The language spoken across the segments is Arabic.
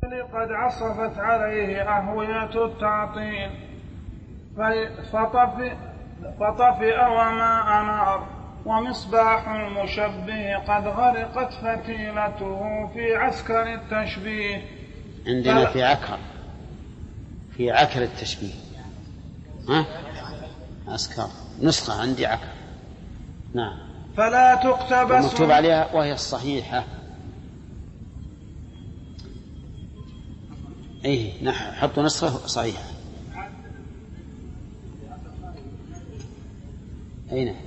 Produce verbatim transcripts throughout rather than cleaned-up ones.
قد عصفت عليه أهوية التعطيل فطفئ, فطفئ وما أنار، ومصباح المشبه قد غرقت فتيلته في عسكر التشبيه. عندنا في عكر في عكر التشبيه ها عسكر نسخة عندي عكر. نعم. فلا تقتبس مكتوب عليها وهي الصحيحة. ايه نحن حطوا نسخة صحيحة. اين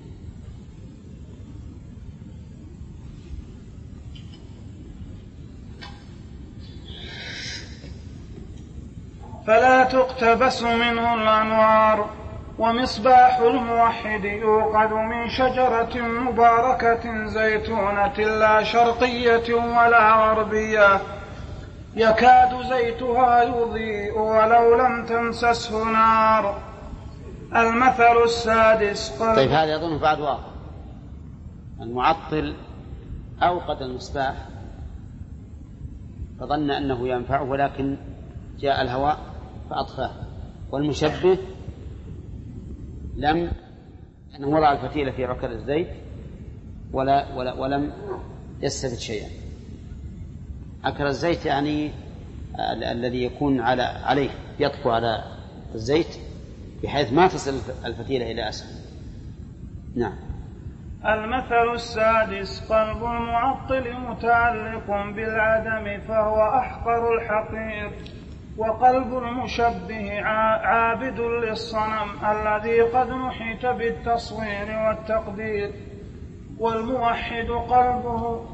فلا تقتبس منه الأنوار، ومصباح الموحد يوقد من شجرة مباركة زيتونة لا شرقية ولا غربية، يكاد زيتها يضيء ولو لم تمسسه نار. المثل السادس. طيب هذا يظن بعد واضح. المعطل أوقد المصباح فظن أنه ينفعه ولكن جاء الهواء فأطفاه، والمشبه لم أنه وضع الفتيلة في عكر الزيت ولا ولا ولم يستفد شيئا. عكر الزيت يعني الذي يكون على عليه يطفو على الزيت بحيث ما تصل الفتيلة إلى أسفل. نعم. المثل السادس. قلب المعطل متعلق بالعدم فهو أحقر الحقير، وقلب المشبه عابد للصنم الذي قد نحت بالتصوير والتقدير، والموحد قلبه.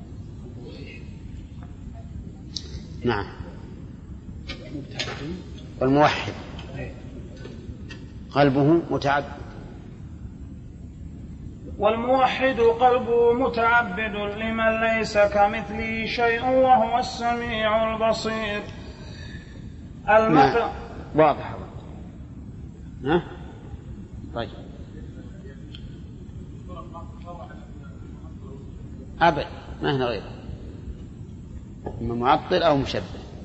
نعم. والموحد قلبه متعبد والموحد قلبه متعبد لمن ليس كمثله شيء وهو السميع البصير. المثل. نعم. واضح. ها؟ طيب. أبد ما هنا غيره، إما معطل أو مشبه.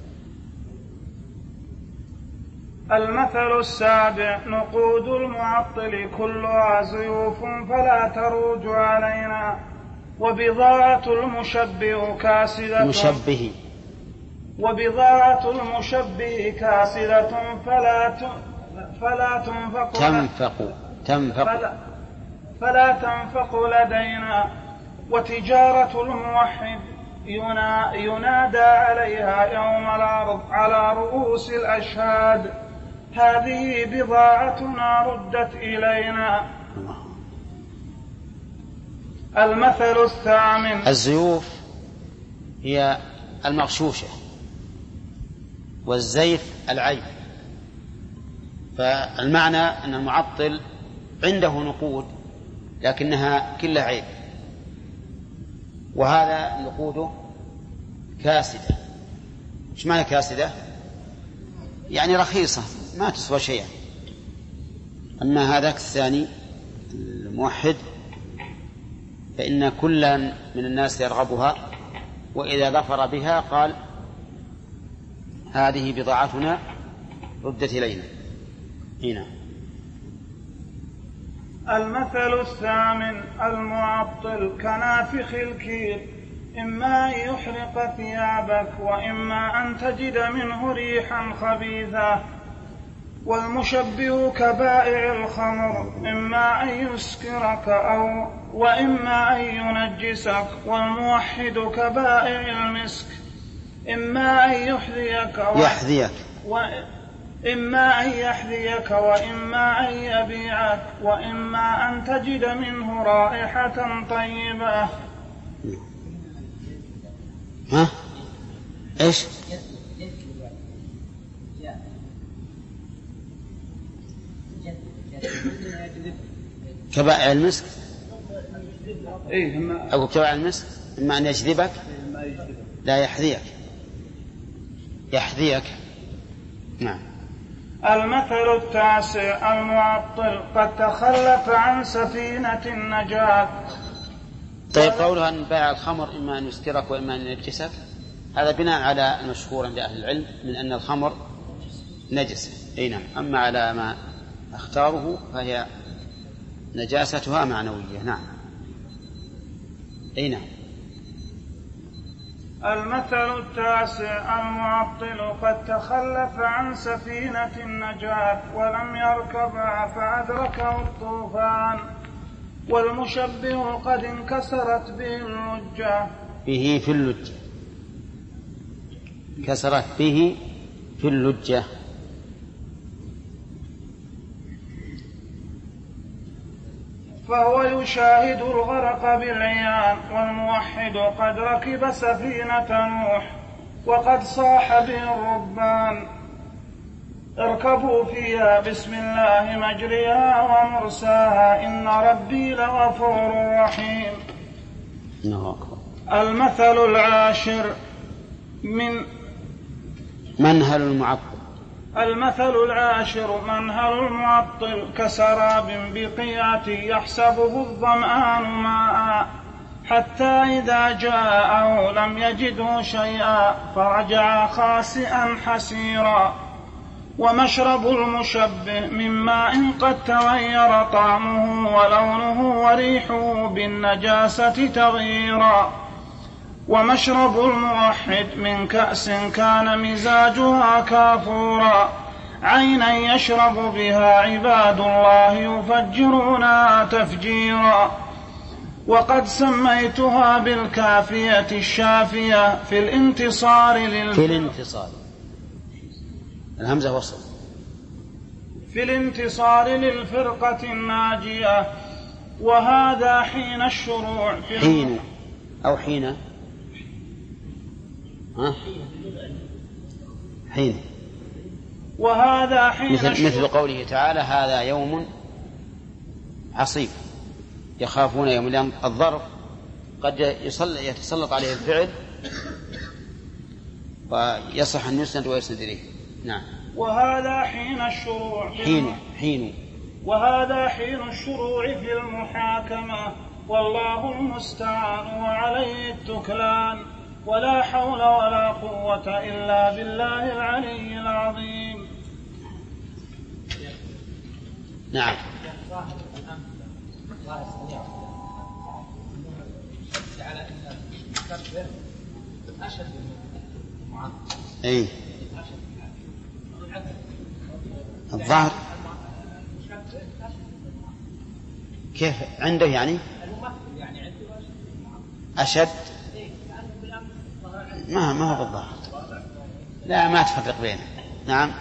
المثل السابع. نقود المعطل كلها زيوف فلا تروج علينا، وبضاعة المشبه كاسدة مشبه وبضاعة المشبه كاسدة فلا فلا تنفق تنفق تنفق فلا, فلا تنفق لدينا، وتجارة الموحد ينادى عليها يوم العرض على رؤوس الأشهاد. هذه بضاعتنا ردت إلينا. المثل الثامن. الزيوف هي المغشوشة والزيف العيب. فالمعنى أن المعطل عنده نقود لكنها كلها عيب، وهذا نقوده كاسدة. إيش معنى كاسدة؟ يعني رخيصة ما تسوى شيئا. أما هذاك الثاني الموحد فإن كلا من الناس يرغبها، وإذا ظفر بها قال هذه بضاعتنا ردت إلينا. هنا المثل الثامن. المعطل كنافخ الكير، إما أن يحرق ثيابك وإما أن تجد منه ريحا خبيثة. والمشبه كبائع الخمر، إما أن يسكرك أو وإما أن ينجسك. والموحد كبائع المسك، إما أن يحذيك يحذيك إما أن يحذيك وإما أن يبيعك، وإما أن تجد منه رائحة طيبة. ها؟ إيش؟ كبائع المسك أو كبائع المسك، إما أن يجذبك لا يحذيك يحذيك. نعم. المثل التاسع. المعطل قد تخلف عن سفينة النجاة. طيب قولها أن بائع الخمر إما أن يسكرك وإما أن ينجسك هذا بناء على المشهور عند أهل العلم من أن الخمر نجس. أي نعم. أما على ما اختاره فهي نجاستها معنوية. نعم. أي نعم. المثل التاسع المعطل قد تخلف عن سفينة النجاة ولم يركبها فأدركه الطوفان، والمشبه قد انكسرت به اللجة به في اللجة كسرت به في اللجة فهو يشاهد الغرق بالعيان، والموحد قد ركب سفينة نوح وقد صاح به الربان اركبوا فيها بسم الله مجريها ومرساها إن ربي لغفور رحيم. المثل العاشر من منهل المعطل المثل العاشر منهل المعطل كسراب بقيعة يحسبه الظمآن ماء حتى إذا جاءه لم يجده شيئا فرجع خاسئا حسيرا. ومشرب المشبه من ماء قد تغير طعمه ولونه وريحه بالنجاسة تغييرا. ومشرب الموحد من كأس كان مزاجها كافورا عينا يشرب بها عباد الله يفجرونها تفجيرا. وقد سميتها بالكافية الشافية في الانتصار لل... في الانتصار الهمزة وصل في الانتصار للفرقة الناجية. وهذا حين الشروع في حين أو حين ها؟ حين وهذا حين مثل, مثل قوله تعالى هذا يوم عصيب يخافون يوم. لأن الظرف قد يتسلط عليه الفعل ويصح أن يسند ويسند إليه. نعم. وهذا حين الشروع في حين حين وهذا حين الشروع في المحاكمة والله المستعان وعليه التكلان ولا حول ولا قوة إلا بالله العلي العظيم. نعم. أي الظاهر كيف عنده يعني أشد ما ما هو بالظاهر. لا ما تفرق بينه. نعم.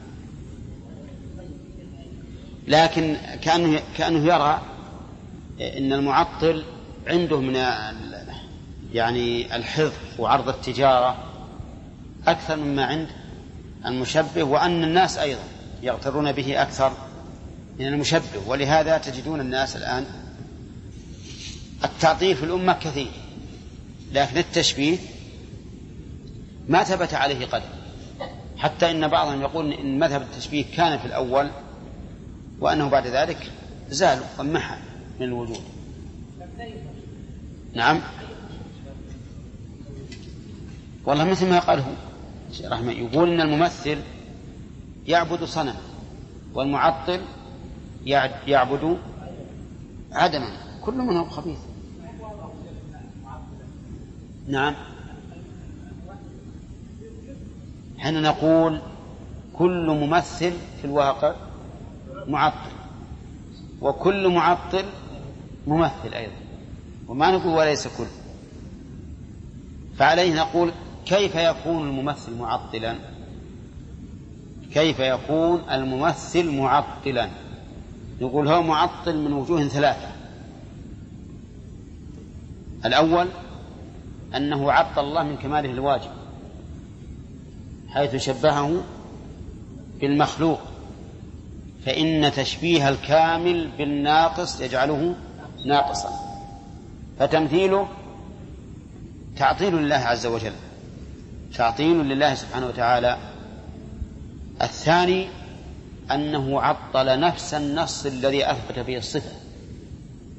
لكن كأنه كأنه يرى إن المعطل عنده من يعني الحذف وعرض التجارة أكثر مما عند المشبه، وأن الناس أيضا يغترون به أكثر من المشبه. ولهذا تجدون الناس الآن التعطيل في الأمة كثير، لكن التشبيه ما ثبت عليه قدم، حتى إن بعضهم يقول إن مذهب التشبيه كان في الأول وأنه بعد ذلك زال وانمحى من الوجود. نعم. والله مثل ما قاله رحمه يقول إن الممثل يعبد صنم والمعطل يعبد عدما، كل منهم خبيث. نعم. حين نقول كل ممثل في الواقع معطل وكل معطل ممثل أيضا، وما نقول وليس كل. فعليه نقول كيف يكون الممثل معطلا؟ كيف يكون الممثل معطلا؟ نقول هو معطل من وجوه ثلاثة. الأول أنه عطل الله من كماله الواجب حيث شبهه بالمخلوق، فإن تشبيه الكامل بالناقص يجعله ناقصا، فتمثيله تعطيل لله عز وجل، تعطيل لله سبحانه وتعالى. الثاني أنه عطل نفس النص الذي أثبت فيه الصفة،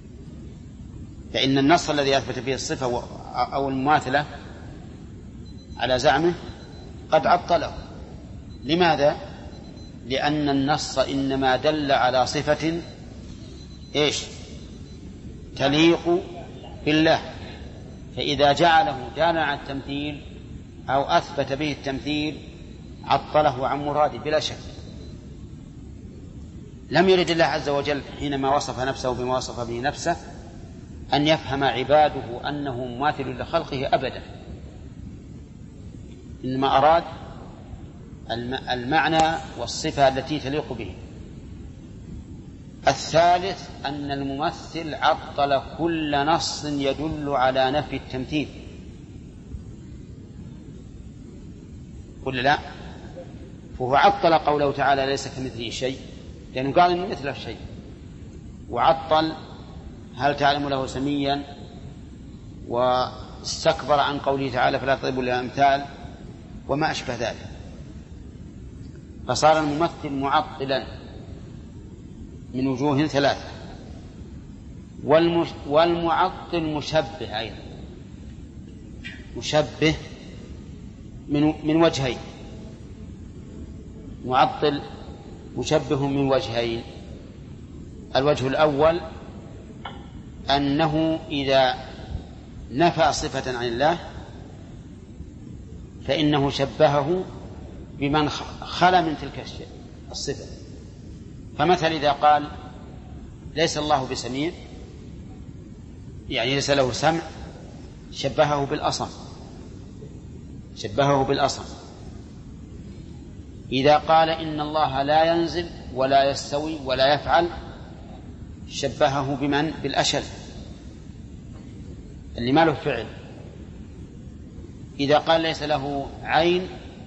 فإن النص الذي أثبت فيه الصفة أو المماثلة على زعمه قد عطله. لماذا؟ لأن النص إنما دل على صفة إيش؟ تليق بالله، فإذا جعله دالا على التمثيل أو أثبت به التمثيل عطله عن مراده بلا شك. لم يرد الله عز وجل حينما وصف نفسه بما وصف به نفسه أن يفهم عباده أنه مماثل لخلقه أبدا، إنما أراد المعنى والصفة التي تليق به. الثالث أن الممثل عطل كل نص يدل على نفي التمثيل. قل لا، فهو عطل قوله تعالى ليس كمثله شيء لأنه قال إنه مثله شيء، وعطل هل تعلم له سميا، واستكبر عن قوله تعالى فلا تضربوا للأمثال وما أشبه ذلك. فصار الممثل معطلا من وجوه ثلاثة. والمعطل مشبه أيضا، مشبه من من وجهين. معطل مشبه من وجهين. الوجه الأول أنه إذا نفى صفة عن الله فإنه شبهه بمن خلا من تلك الصفة. فمثل إذا قال ليس الله بسميع، يعني ليس له سمع، شبهه بالأصم، شبهه بالأصم. إذا قال إن الله لا ينزل ولا يستوي ولا يفعل شبهه بمن؟ بالأشل اللي ما له فعل. إذا قال ليس له عين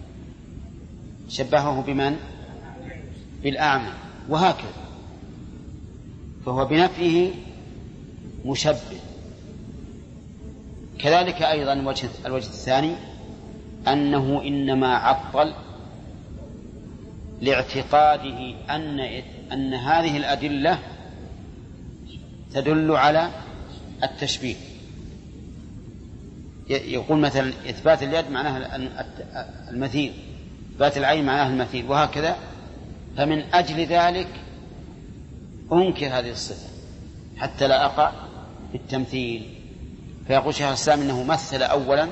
شبهه بمن؟ بالأعمى، وهكذا. فهو بنفيه مشبه. كذلك أيضا الوجه, الوجه الثاني أنه إنما عطل لاعتقاده أن, أن هذه الأدلة تدل على التشبيه. يقول مثلا إثبات اليد معناها المثيل، إثبات العين معناها المثيل، وهكذا. فمن أجل ذلك أنكر هذه الصفة حتى لا أقع في التمثيل. فيقول شيخ الإسلام إنه مثل أولا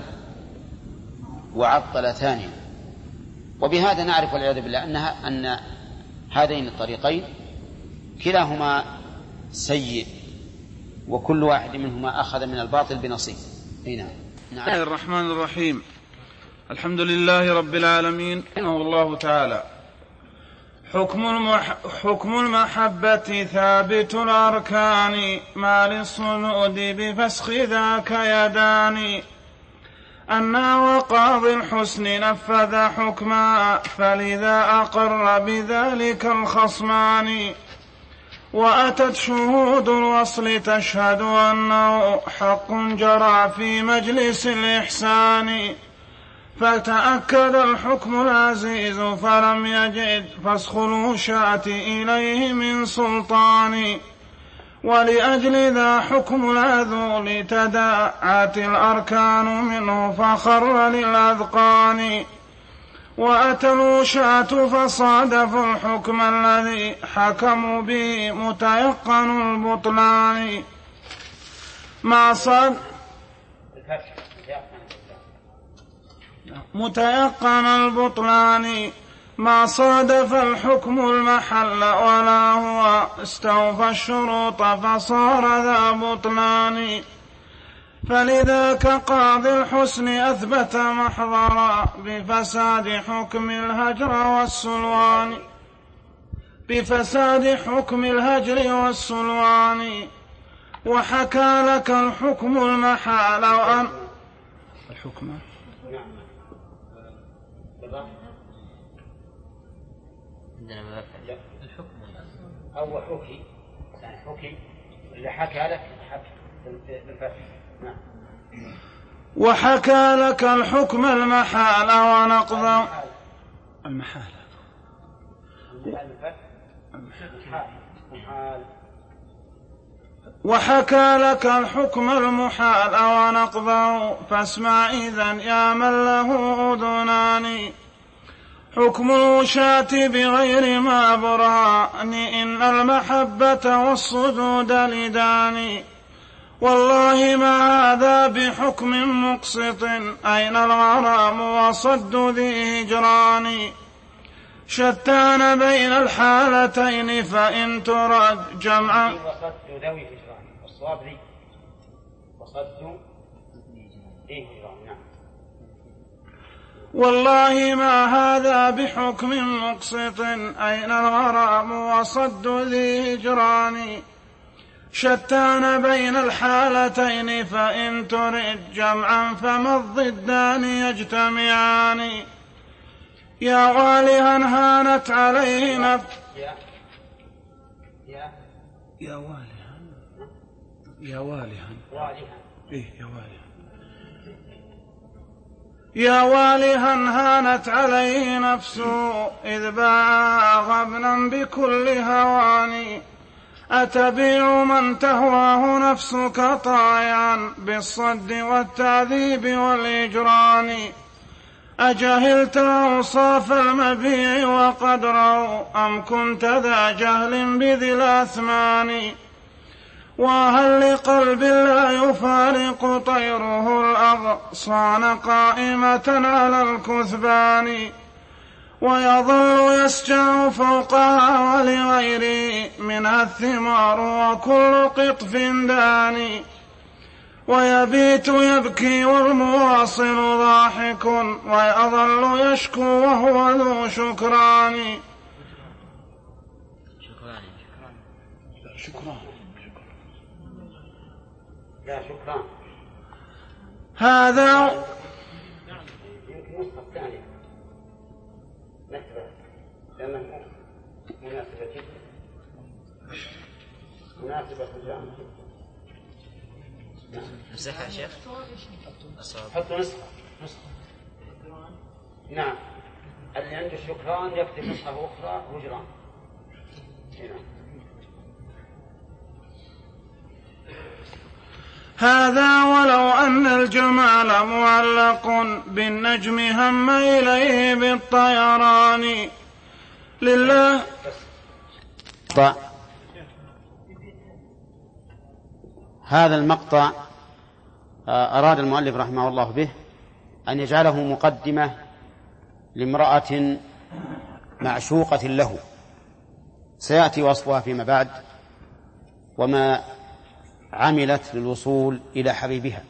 وعطل ثانيا. وبهذا نعرف والعياذ بالله أنها أن هذين الطريقين كلاهما سيء، وكل واحد منهما أخذ من الباطل بنصيب. هنا بسم الله الرحمن الرحيم. الحمد لله رب العالمين. رحمه الله تعالى. حكم, المح... حكم المحبة ثابت الأركان، ما للصنود بفسخ ذاك يدان. أن وقاضي الحسن نفذ حكما، فلذا أقر بذلك الخصمان. وأتت شهود الوصل تشهد أنه حق جرى في مجلس الإحسان. فتأكد الحكم العزيز فلم يجد فسخ الوشاة إليه من سلطان. ولأجل ذا حكم العذول تداعت الأركان منه فخر للأذقان. وأتى الوشاة فصادفوا الحكم الذي حكموا به متيقن البطلان. ما صاد متيقن البطلان ما صادف الحكم المحل ولا هو استوفى الشروط فصار ذا بطلان. فلذاك قاضي الحسن أثبت محضرا بفساد حكم الهجر والسلوان بفساد حكم الهجر والسلوان. وحكى لك الحكم المحال وأن الحكم الحكم أو حكي يعني حكي اللي حكى لك بالفتح. نعم. وحكى لك الحكم المحال ونقض المحال وحكى لك الحكم المحال ونقضه فاسمع إذن يا من له أذنان. حكم الوشاة بغير ما برهان إن المحبة والصدود لدان. والله ما هذا بحكم مقسط أين الغرام وصد ذي هجران. شتان بين الحالتين فإن ترد جمعا وصد ذوي هجران والصواب ذي وصد ذي هجران. نعم. والله ما هذا بحكم مقسط أين الغرام وصد ذي هجران. شتان بين الحالتين فإن ترد جمعا فما الضدان يجتمعان. يا غالها هانت عليه نفس يا يا يا والها يا والها والها إيه يا والها يا والها هانت عليه نفسه إذ باع غبنا بكل هوان. أتبيع من تهواه نفسك طائعا بالصد والتعذيب والإجران. أجهلت أوصاف المبيع وقدره أم كنت ذا جهل بذي الأثمان. وهل لقلب لا يفارق طيره الأغصان قائمة على الكثبان. ويظل يسجع فوقها ولغيره منها الثمار وكل قطف داني. ويبيت يبكي والمواصل ضاحك ويظل يشكو وهو ذو شكران. شكران شكران لا شكران. هذا يمكن نسخة ثانية نكتبه لأنه مناسبة جدا مناسبة الجامعة. نسخة يا شيخ. حطوا نسخة نسخة. نعم اللي عنده شكران يكتب نسخة أخرى هجران. نعم. هذا ولو أن الجمال معلق بالنجم هم إليه بالطيران. لله هذا المقطع أراد المؤلف رحمه الله به أن يجعله مقدمة لامرأة معشوقة له سيأتي وصفها فيما بعد وما عملت للوصول إلى حبيبها.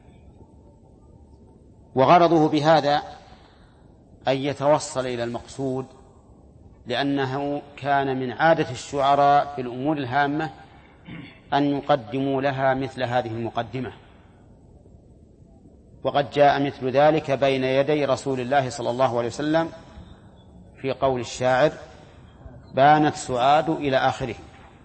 وغرضه بهذا أن يتوصل إلى المقصود لأنه كان من عادة الشعراء في الأمور الهامة أن يقدموا لها مثل هذه المقدمة. وقد جاء مثل ذلك بين يدي رسول الله صلى الله عليه وسلم في قول الشاعر بانت سعاد إلى آخره.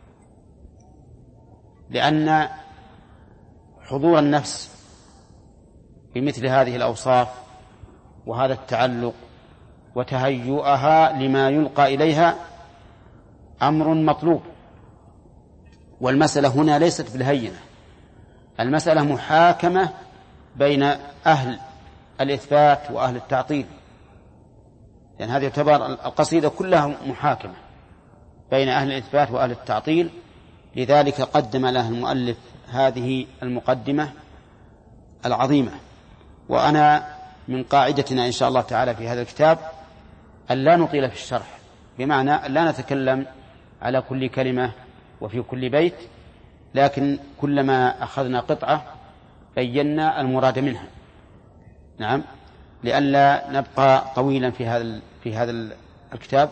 لأن حضور النفس بمثل هذه الأوصاف وهذا التعلق وتهيؤها لما يلقى إليها أمر مطلوب. والمسألة هنا ليست بالهينة، المسألة محاكمة بين أهل الإثبات وأهل التعطيل، لأن هذه تعتبر القصيدة كلها محاكمة بين أهل الإثبات وأهل التعطيل. لذلك قدم له المؤلف هذه المقدمة العظيمة. وأنا من قاعدتنا إن شاء الله تعالى في هذا الكتاب أن لا نطيل في الشرح، بمعنى أن لا نتكلم على كل كلمة وفي كل بيت، لكن كلما أخذنا قطعة بينا المراد منها. نعم، لئلا نبقى طويلا في هذا في هذا الكتاب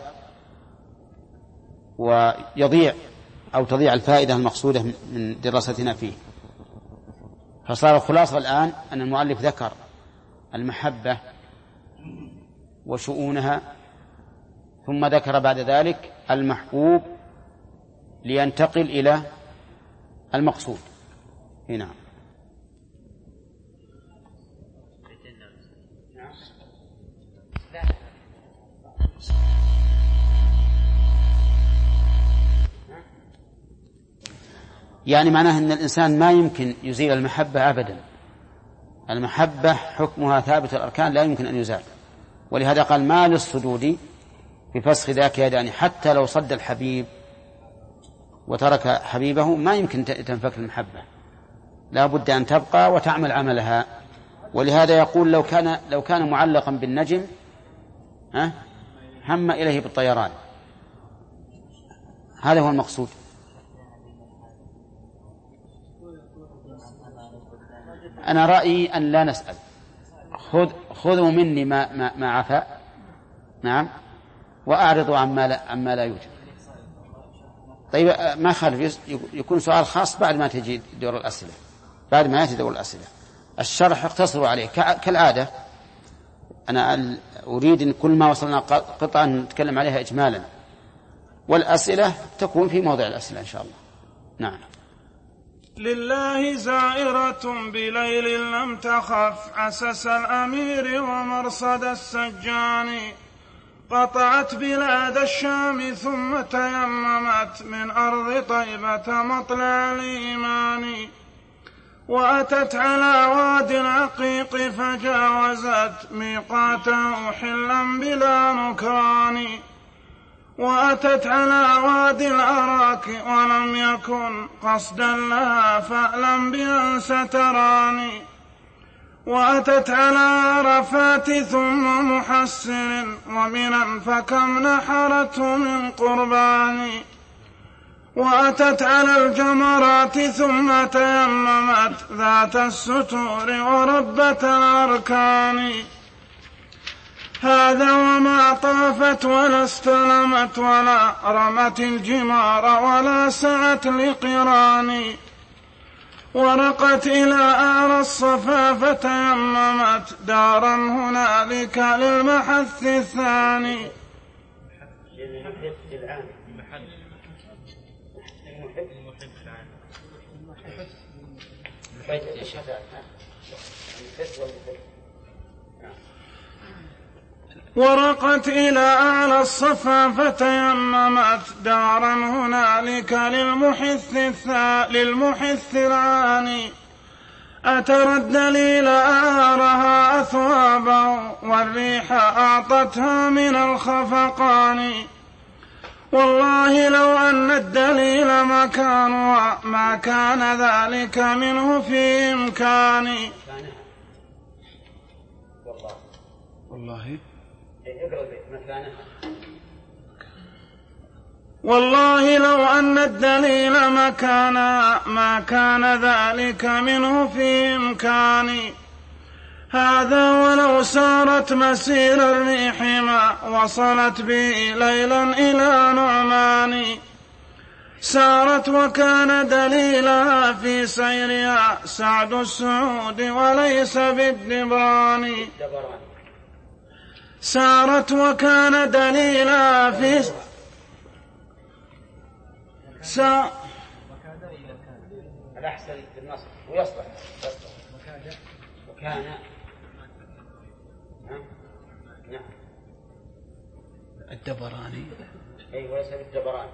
ويضيع أو تضيع الفائدة المقصودة من دراستنا فيه. فصار الخلاصة الآن أن المؤلف ذكر المحبة وشؤونها، ثم ذكر بعد ذلك المحبوب لينتقل إلى المقصود. هنا يعني معناه أن الإنسان ما يمكن يزيل المحبة أبدا. المحبة حكمها ثابت الأركان لا يمكن أن يزال، ولهذا قال ما للصدود في فسخ ذاك يدان، حتى لو صد الحبيب وترك حبيبه ما يمكن تنفك المحبة، لا بد أن تبقى وتعمل عملها. ولهذا يقول لو كان لو كان معلقا بالنجم ها هم إليه بالطيران. هذا هو المقصود. أنا رأيي أن لا نسأل، خذ خذوا مني ما ما, ما عفا، نعم، وأعرضوا عما لا عما لا يوجد. طيب ما خالف يكون سؤال خاص بعد ما تجي دور الأسئلة، بعد ما يأتي دور الأسئلة الشرح اقتصروا عليه كالعادة. أنا أريد أن كل ما وصلنا قطعة نتكلم عليها إجمالا، والأسئلة تكون في موضع الأسئلة إن شاء الله. نعم. لله زائرة بليل لم تخف عسس الأمير ومرصد السجان، قطعت بلاد الشام ثم تيممت من أرض طيبة مطلع الإيمان، وأتت على وادي العقيق فجاوزت ميقاته حلا بلا نكران، وأتت على وادي الأراك ولم يكن قصدا لها فألم بأن ستراني، وأتت على عرفات ثم محسر ومنا فكم نحرته من قربان، وأتت على الجمرات ثم تيممت ذات الستور وربة الأركان. هذا وما طافت ولا استلمت ولا رمت الجمار ولا سعت لقران، ورقت إلى أعلى الصفا فتيممت دارا هنالك للمحث الثاني. ورقت إلى أعلى الصفا فتيممت دارا هنالك للمحث للمحث العاني، أترى الدليل أعارها أثوابه والريح أعطتها من الخفقان، والله لو أن الدليل مكان وما كان ذلك منه في إمكاني. والله والله لو أن الدليل مكانا ما كان ذلك منه في إمكاني. هذا ولو سارت مسير الريح ما وصلت به ليلا إلى نعمان، سارت وكان دليلها في سيرها سعد السعود وليس بالدبران، سارت وكان دليلها في سا الأحسن في النصر ويصلح وكان نعم الدبراني أي وليس بالدبراني.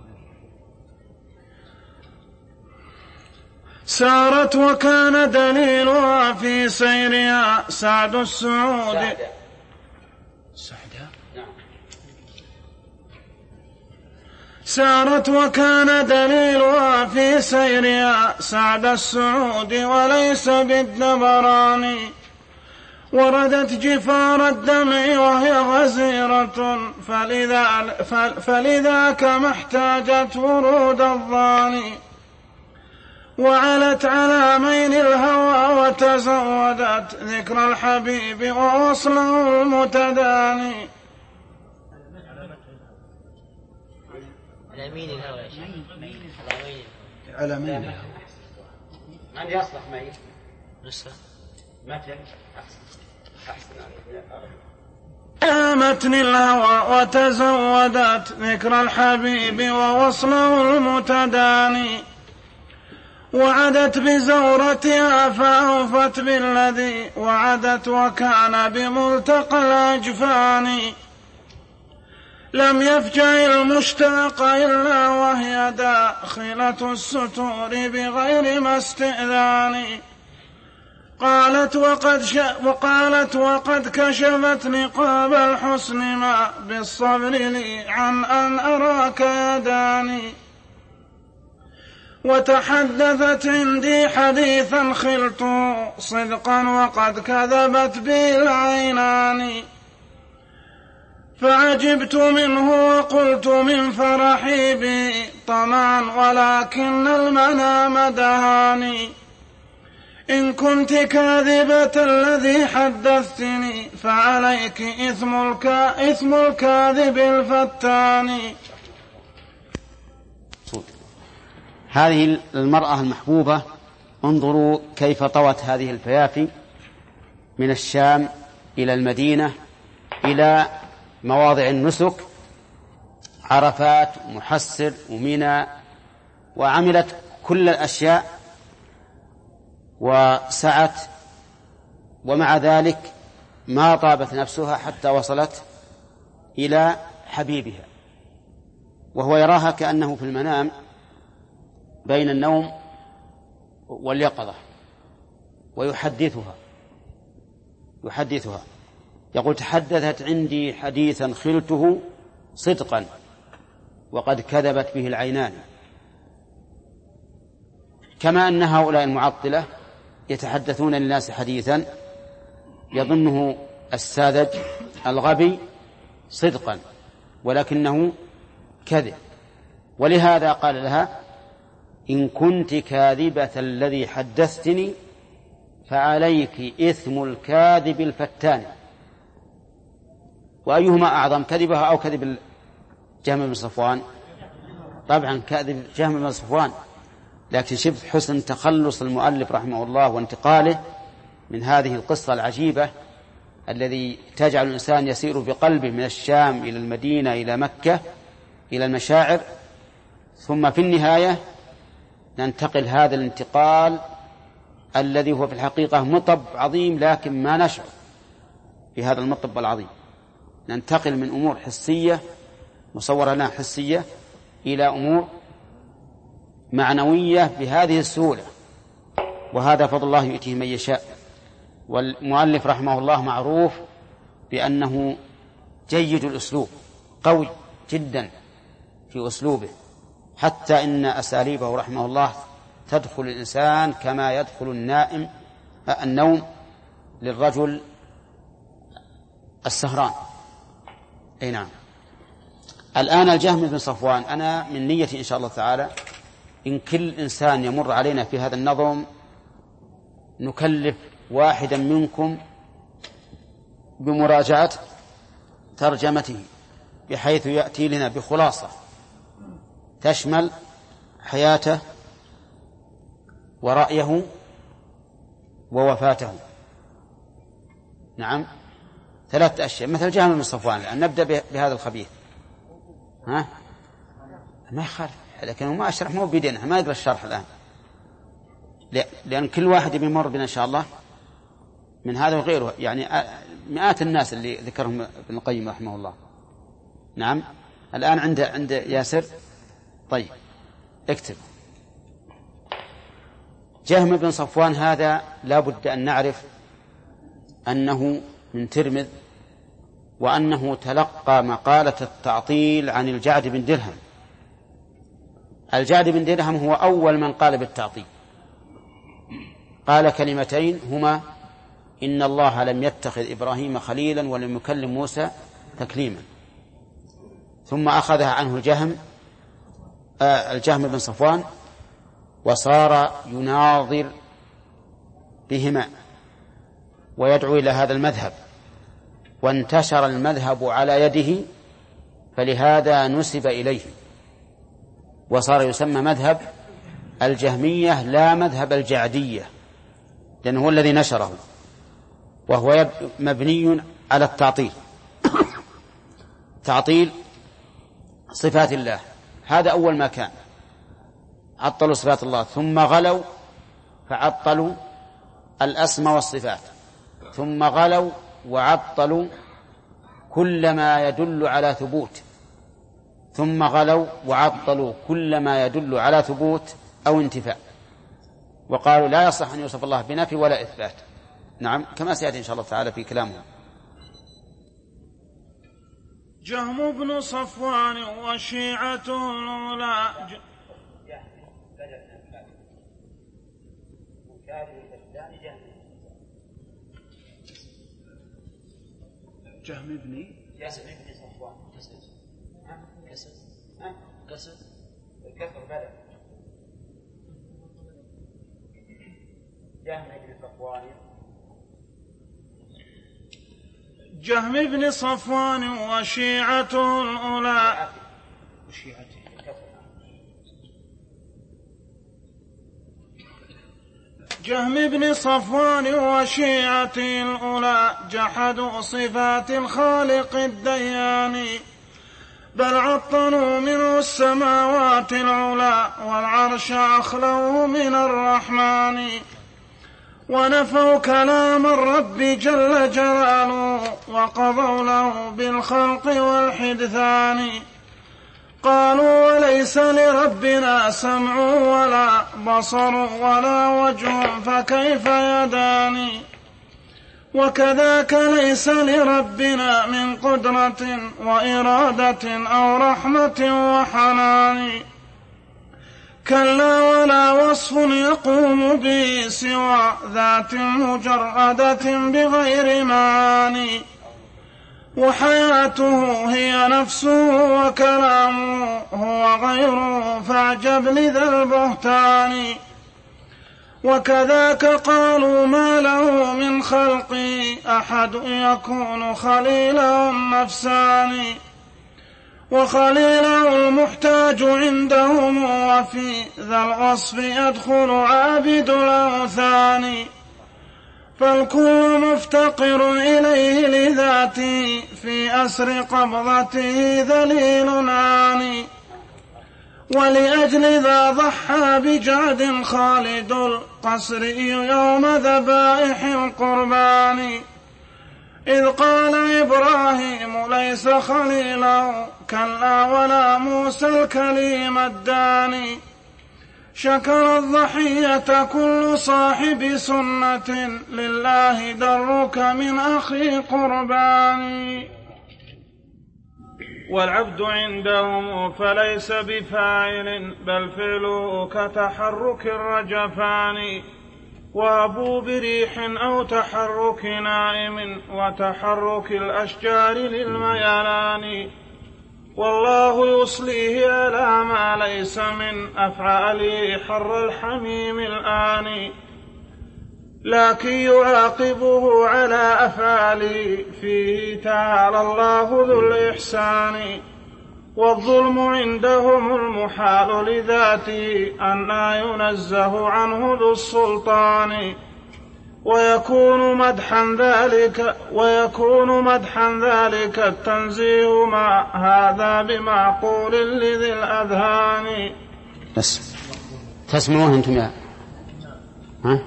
سارت وكان دليلها في سيرها سعد السعود سعد نعم. سارت وكان دليلها في سيرها سعد السعود وليس بالدبران، وردت جفار الدمع وهي غزيرة فلذا فلذاك ما احتاجت ورود الظاني، وعلت على مين الهوى وتزودت ذكر الحبيب ووصله المتداني. على مين الهوى يا شيخ؟ على مين الهوى عندي يصلح معي لسه متن أحسن على متن الهوى وتزودت ذكر الحبيب ووصله المتداني، وعدت بزورتها فأوفت بالذي وعدت وكان بملتقى الأجفان، لم يفجع المشتاق إلا وهي داخلة الستور بغير ما استئذان. قالت وقد, ش... وقالت وقد كشفت نقاب الحسن ما بالصبر لي عن أن أراك يداني. وتحدثت عندي حديثا خلت صدقا وقد كذبت بي العينان. فعجبت منه وقلت من فرحي بي طمعا ولكن المنام دهاني. إن كنت كاذبة الذي حدثتني فعليك إثم, الكا... إثم الكاذب الفتان. هذه المرأة المحبوبة انظروا كيف طوت هذه الفيافي من الشام إلى المدينة إلى مواضع النسك عرفات ومحسر ومنى، وعملت كل الأشياء وسعت، ومع ذلك ما طابت نفسها حتى وصلت إلى حبيبها وهو يراها كأنه في المنام بين النوم واليقظة ويحدثها يحدثها يقول تحدثت عندي حديثا خلته صدقا وقد كذبت به العينان. كما أن هؤلاء المعطلة يتحدثون للناس حديثا يظنه الساذج الغبي صدقا ولكنه كذب. ولهذا قال لها إن كنت كاذبة الذي حدثتني فعليك إثم الكاذب الفتان. وأيهما أعظم، كذبها أو كذب جهم بن صفوان؟ طبعا كذب جهم بن صفوان. لكن شوف حسن تخلص المؤلف رحمه الله وانتقاله من هذه القصة العجيبة الذي تجعل الإنسان يسير بقلبه من الشام إلى المدينة إلى مكة إلى المشاعر، ثم في النهاية ننتقل هذا الانتقال الذي هو في الحقيقة مطب عظيم لكن ما نشعر بهذا المطب العظيم. ننتقل من أمور حسية مصورة لنا حسية إلى أمور معنوية بهذه السهولة، وهذا فضل الله يؤتيه من يشاء. والمؤلف رحمه الله معروف بأنه جيد الأسلوب، قوي جدا في أسلوبه، حتى إن أساليبه رحمه الله تدخل الإنسان كما يدخل النائم النوم للرجل السهران. أي نعم. الآن الجهم بن صفوان، أنا من نيتي إن شاء الله تعالى إن كل إنسان يمر علينا في هذا النظم نكلف واحدا منكم بمراجعة ترجمته بحيث يأتي لنا بخلاصة تشمل حياته ورأيه ووفاته. نعم، ثلاثة أشياء مثل جهم بن صفوان. الآن نبدأ بهذا الخبيث. ها ما يخالف، لكنه ما أشرح مو بيدينها، ما يقرأ الشرح الآن، لأن كل واحد يمر بنا إن شاء الله من هذا وغيره، يعني مئات الناس اللي ذكرهم ابن القيم رحمه الله. نعم. الآن عند عند ياسر. طيب اكتب. جهم بن صفوان هذا لا بد أن نعرف أنه من ترمذ، وأنه تلقى مقالة التعطيل عن الجعد بن درهم. الجعد بن درهم هو أول من قال بالتعطيل، قال كلمتين هما إن الله لم يتخذ إبراهيم خليلا ولم يكلم موسى تكليما، ثم أخذها عنه الجهم آه الجهم بن صفوان وصار يناظر بهما ويدعو إلى هذا المذهب، وانتشر المذهب على يده، فلهذا نسب إليه وصار يسمى مذهب الجهمية لا مذهب الجعدية، لأنه هو الذي نشره، وهو مبني على التعطيل، تعطيل صفات الله. هذا أول ما كان، عطلوا صفات الله، ثم غلوا فعطلوا الأسماء والصفات، ثم غلوا وعطلوا كل ما يدل على ثبوت ثم غلوا وعطلوا كل ما يدل على ثبوت أو انتفاء، وقالوا لا يصح أن يوصف الله بنفي ولا إثبات. نعم، كما سيأتي إن شاء الله تعالى في كلامه. جهم بن صفوان وشيعته الأولى. جهم بن جهم بن صفوان كسر كسر كسر الكسر بدأ جهم بن صفوان جهم بن صفوان وشيعته الأولى. جهم بن صفوان وشيعته الأولى جحدوا صفات الخالق الديان، بل عطلوا منه السماوات العلى والعرش أخلوه من الرحمن، ونفوا كلام الرب جل جلاله وقضوا له بالخلق والحدثان. قالوا وليس لربنا سمع ولا بصر ولا وجه فكيف يدان، وكذاك ليس لربنا من قدرة وإرادة أو رحمة وحنان، كلا ولا وصف يقوم به سوى ذات مجردة بغير معاني، وحياته هي نفسه وكلامه هو غيره فاعجب لذا البهتان. وكذاك قالوا ما له من خلقه أحد يكون خليله النفسان، وخليله المحتاج عندهم وفي ذا الوصف يدخل عابد الأوثان، فالكل مفتقر إليه لذاته في أسر قبضته ذليل عاني، ولأجل ذا ضحى بجعد خالد القصري يوم ذبائح القربان، إذ قال إبراهيم ليس خليله كلا ولا موسى الكليم الداني، شكر الضحية كل صاحب سنة لله درك من أخي قرباني. والعبد عندهم فليس بفاعل بل فعله كتحرك الرجفان، وابو بريح أو تحرك نائم وتحرك الأشجار للميلان، والله يصليه على ما ليس من أفعاله حر الحميم الآن، لكن يعاقبه على أفعاله فيه تعالى الله ذو الإحسان، والظلم عندهم المحال لذاته أن ينزه عنه ذو السلطان، ويكون مدحا ذلك ويكون مدحا ذلك التنزيه مع هذا بمعقول لذي الأذهان. بس تسمعون أنتم يا ها؟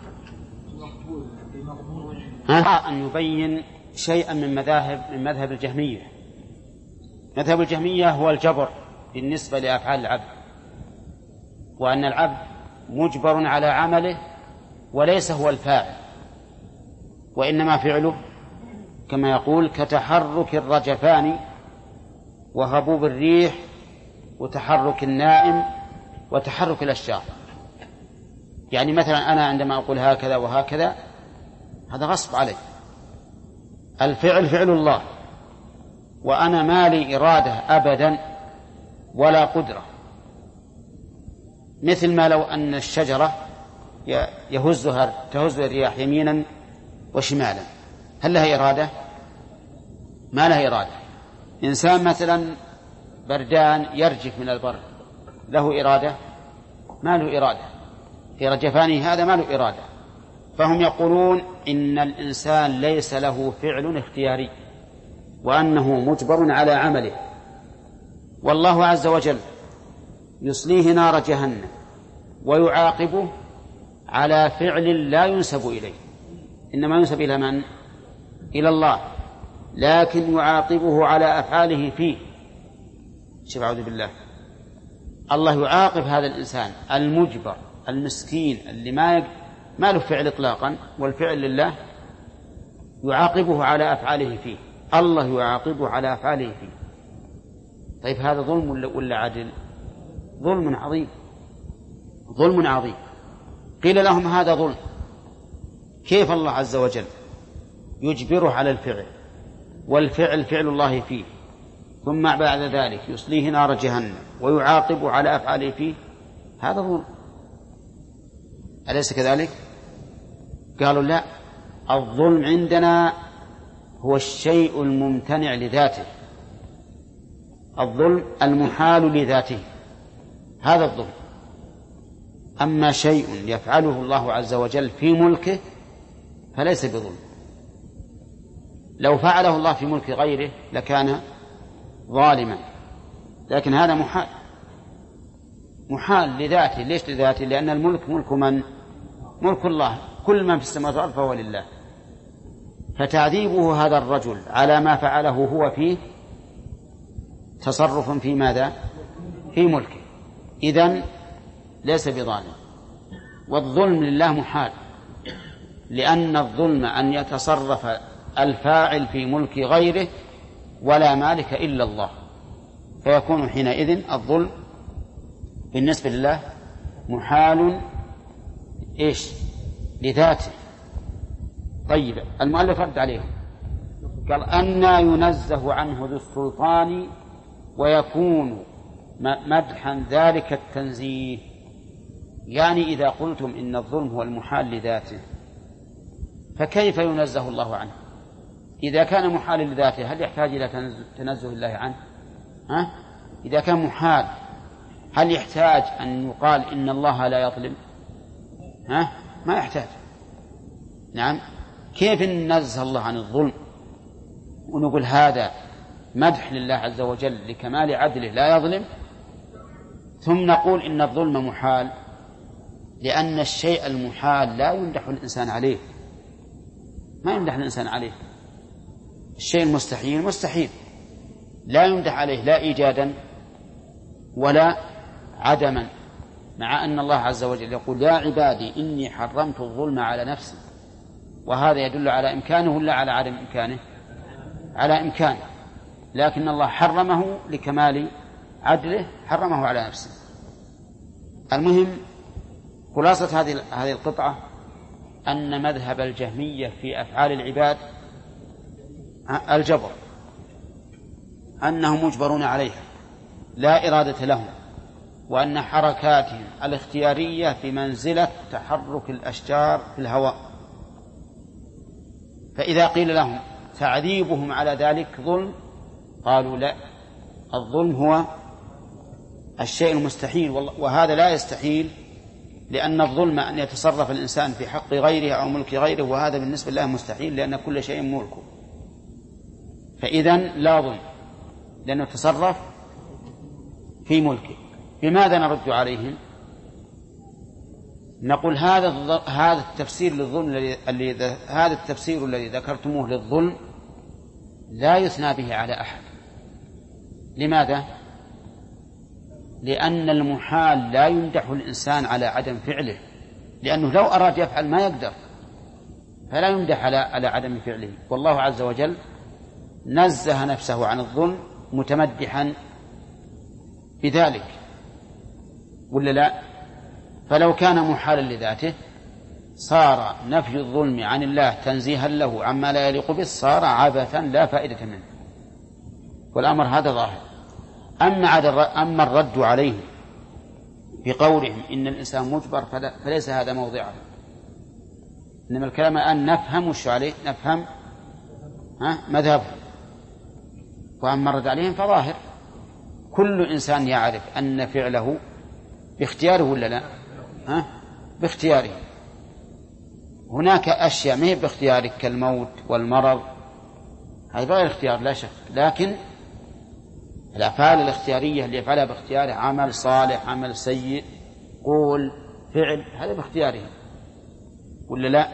ها؟ أن يبين شيئا من مذاهب من مذهب الجهمية. مذهب الجهمية هو الجبر بالنسبة لأفعال العبد، وأن العبد مجبر على عمله وليس هو الفاعل، وإنما فعله كما يقول كتحرك الرجفان وهبوب الريح وتحرك النائم وتحرك الأشجار. يعني مثلا أنا عندما أقول هكذا وهكذا هذا غصب علي، الفعل فعل الله، وأنا ما لي إرادة أبدا ولا قدرة، مثل ما لو أن الشجرة يهزها تهز الرياح يمينا وشمالا، هل لها إرادة؟ ما لها إرادة. إنسان مثلا بردان يرجف من البرد له إرادة؟ ما له إرادة، في رجفانه هذا ما له إرادة. فهم يقولون إن الإنسان ليس له فعل اختياري وأنه مجبر على عمله، والله عز وجل يصليه نار جهنم ويعاقبه على فعل لا ينسب إليه، إنما ينسب إلى من؟ إلى الله، لكن يعاقبه على أفعاله فيه، شوف أعوذ بالله، الله يعاقب هذا الإنسان المجبر المسكين اللي ما ما له فعل إطلاقا والفعل لله، يعاقبه على أفعاله فيه، الله يعاقبه على أفعاله فيه. طيب هذا ظلم ولا عدل؟ ظلم عظيم، ظلم عظيم. قيل لهم هذا ظلم، كيف الله عز وجل يجبره على الفعل والفعل فعل الله فيه، ثم بعد ذلك يصليه نار جهنم ويعاقبه على أفعاله فيه؟ هذا ظلم، أليس كذلك؟ قالوا لا، الظلم عندنا هو الشيء الممتنع لذاته، الظلم المحال لذاته، هذا الظلم. أما شيء يفعله الله عز وجل في ملكه فليس بظلم، لو فعله الله في ملك غيره لكان ظالما، لكن هذا محال، محال لذاته. ليش لذاته؟ لأن الملك ملك من؟ ملك الله، كل من في السماوات والأرض فهو لله. فتعذيبه هذا الرجل على ما فعله هو فيه تصرف في ماذا؟ في ملكه، إذن ليس بظالم. والظلم لله محال، لأن الظلم أن يتصرف الفاعل في ملك غيره ولا مالك إلا الله، فيكون حينئذ الظلم بالنسبة لله محال إيش؟ لذاته. طيب المؤلف رد عليهم قال أنى ينزه عنه ذو السلطان ويكون مدحا ذلك التنزيه. يعني إذا قلتم إن الظلم هو المحال لذاته فكيف ينزه الله عنه؟ إذا كان محال لذاته هل يحتاج إلى تنزه الله عنه؟ ها؟ إذا كان محال هل يحتاج أن يقال إن الله لا يظلم؟ ها؟ ما يحتاج. نعم، كيف ننزه الله عن الظلم ونقول هذا مدح لله عز وجل لكمال عدله لا يظلم، ثم نقول إن الظلم محال؟ لأن الشيء المحال لا يمدح الإنسان عليه، ما يمدح الإنسان عليه. الشيء المستحيل مستحيل لا يمدح عليه لا إيجادا ولا عدما، مع أن الله عز وجل يقول يا عبادي إني حرمت الظلم على نفسي، وهذا يدل على إمكانه ولا على عدم إمكانه؟ على إمكانه، لكن الله حرمه لكمال عدله، حرمه على نفسه. المهم خلاصة هذه هذه القطعة أن مذهب الجهمية في أفعال العباد الجبر، أنهم مجبرون عليها لا إرادة لهم، وأن حركاتهم الاختيارية في منزلة تحرك الأشجار في الهواء. فإذا قيل لهم تعذيبهم على ذلك ظلم قالوا لا، الظلم هو الشيء المستحيل، وهذا لا يستحيل، لأن الظلم أن يتصرف الإنسان في حق غيره أو ملك غيره، وهذا بالنسبة لله مستحيل لأن كل شيء ملكه. فإذن لا ظلم لأنه تصرف في ملكه. بماذا نرد عليهم؟ نقول هذا هذا التفسير للظلم الذي هذا التفسير الذي ذكرتموه للظلم لا يثنى به على أحد. لماذا؟ لأن المحال لا يمدح الإنسان على عدم فعله، لأنه لو أراد يفعل ما يقدر، فلا يمدح على على عدم فعله. والله عز وجل نزه نفسه عن الظلم متمدحا بذلك، ولا لا؟ فلو كان محالا لذاته صار نفي الظلم عن الله تنزيها له عما لا يليق به، صار عبثا لا فائدة منه، والأمر هذا ظاهر. أما, أما الرد عليه بقولهم إن الإنسان مجبر فليس هذا موضعه، إنما الكلام الآن نفهم وش عليه، نفهم ها مذهبهم. وأما الرد عليهم فظاهر، كل إنسان يعرف أن فعله باختياره ولا لا؟ ها؟ باختياره. هناك أشياء ما هي باختيارك كالموت والمرض، هذا غير اختيار لا شك، لكن الأفعال الاختيارية اللي يفعلها باختياره، عمل صالح عمل سيء قول فعل، هذا باختياره ولا لا؟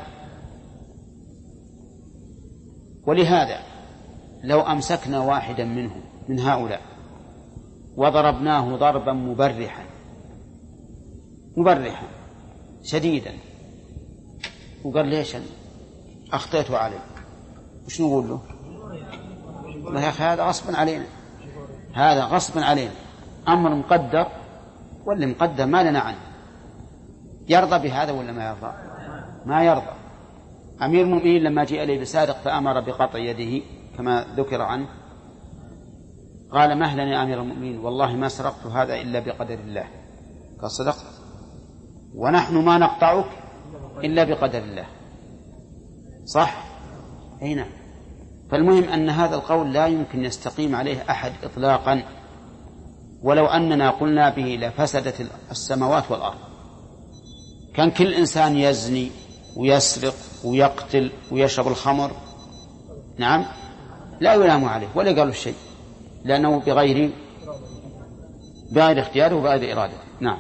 ولهذا لو أمسكنا واحدا منهم من هؤلاء وضربناه ضربا مبرحا مبرحا شديدا، وقال ليش أخطيت عليه، وش نقول له؟ يا أخي هذا غصبا علينا، هذا غصبا علينا، أمر مقدر، واللي مقدر ما لنا عنه. يرضى بهذا ولا ما يرضى؟ ما يرضى. أمير المؤمنين لما جاء إليه بسارق فأمر بقطع يده كما ذكر عنه، قال مهلا يا أمير المؤمنين، والله ما سرقت هذا إلا بقدر الله. قال صدقت، ونحن ما نقطعك إلا بقدر الله. صح؟ أي نعم. فالمهم أن هذا القول لا يمكن يستقيم عليه أحد إطلاقا، ولو أننا قلنا به لفسدت السماوات والأرض. كان كل إنسان يزني ويسرق ويقتل ويشرب الخمر، نعم، لا يلام عليه ولا يقال شيء، لأنه بغير بغير اختياره وبغير إرادة. نعم.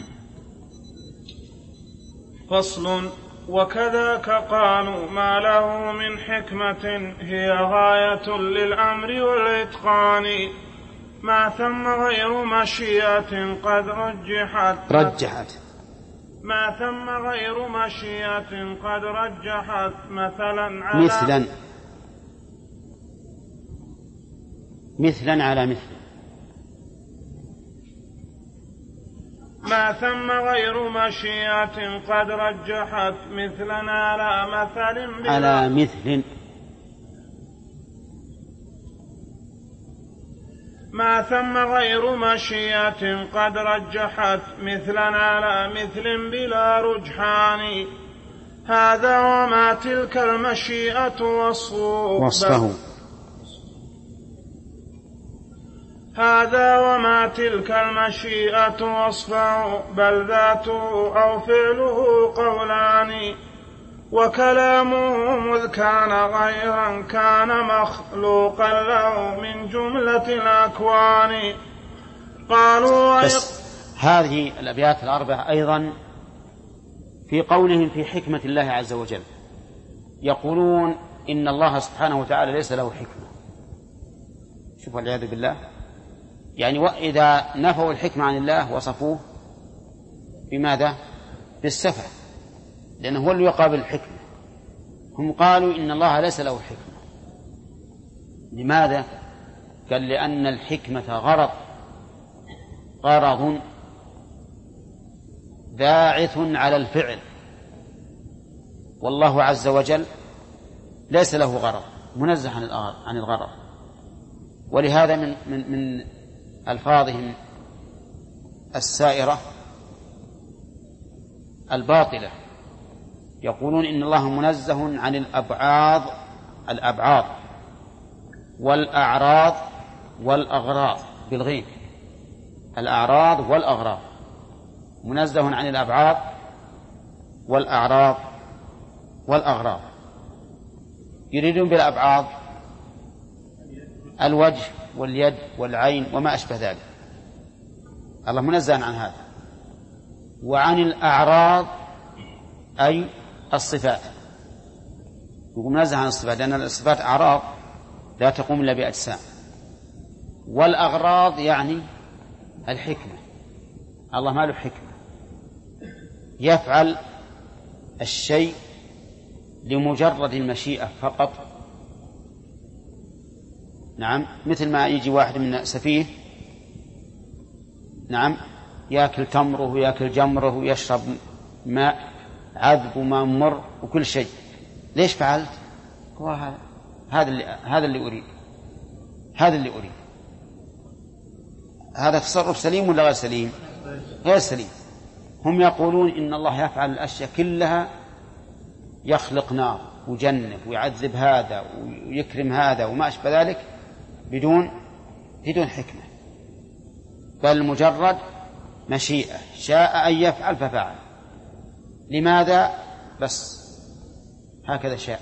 فصل. وكذاك قالوا ما له من حكمة هي غاية للأمر والإتقان، ما ثم غير مشيئة قد رجحت رجحت ما ثم غير مشيئة قد رجحت مثلا على مثلا مثلا على مثل ما ثم غير مشيئة قد رجحت مثلا على مثل على مثل ما ثم غير مشيئة قد رجحت مثلا على مثل بلا رجحان، هذا وما تلك المشيئة وصفه هذا وما تلك المشيئة وصفه، بل ذاته أو فعله قولان، وكلامه مذ كان غيرا كان مخلوقا له من جملة الأكوان. قالوا بس هذه الأبيات الأربعة أيضا في قولهم في حكمة الله عز وجل، يقولون إن الله سبحانه وتعالى ليس له حكمة. شوفوا والعياذ بالله، يعني وإذا نفوا الحكمة عن الله وصفوه بماذا؟ بالسفه، لأنه هو اللي يقابل الحكمة. هم قالوا إن الله ليس له حكمة. لماذا؟ قال لأن الحكمة غرض غرض باعث على الفعل، والله عز وجل ليس له غرض، منزه عن الغرض. ولهذا من من من ألفاظهم السائرة الباطلة يقولون إن الله منزه عن الأبعاض الأبعاض والأعراض والأغراض بالغين، الأعراض والأغراض، منزه عن الأبعاض والأعراض والأغراض. يريدون بالأبعاض الوجه واليد والعين وما أشبه ذلك، الله منزه عن هذا. وعن الأعراض أي الصفات، يقول منزه عن الصفات لأن الصفات أعراض لا تقوم إلا بأجسام. والأغراض يعني الحكمة، الله ما له حكمة، يفعل الشيء لمجرد المشيئة فقط. نعم، مثل ما يجي واحد من سفيه، نعم، يأكل تمره ويأكل جمره ويشرب ماء عذب وماء مر وكل شيء. ليش فعلت؟ هو هذا هذا اللي هذا اللي أريد هذا اللي أريد هذا تصرف سليم ولا غير سليم؟ غير سليم. هم يقولون إن الله يفعل الأشياء كلها، يخلق نار وجنة ويعذب هذا ويكرم هذا وما أشبه ذلك بدون بدون حكمة، بل مجرد مشيئة، شاء أن يفعل ففعل. لماذا؟ بس هكذا شاء.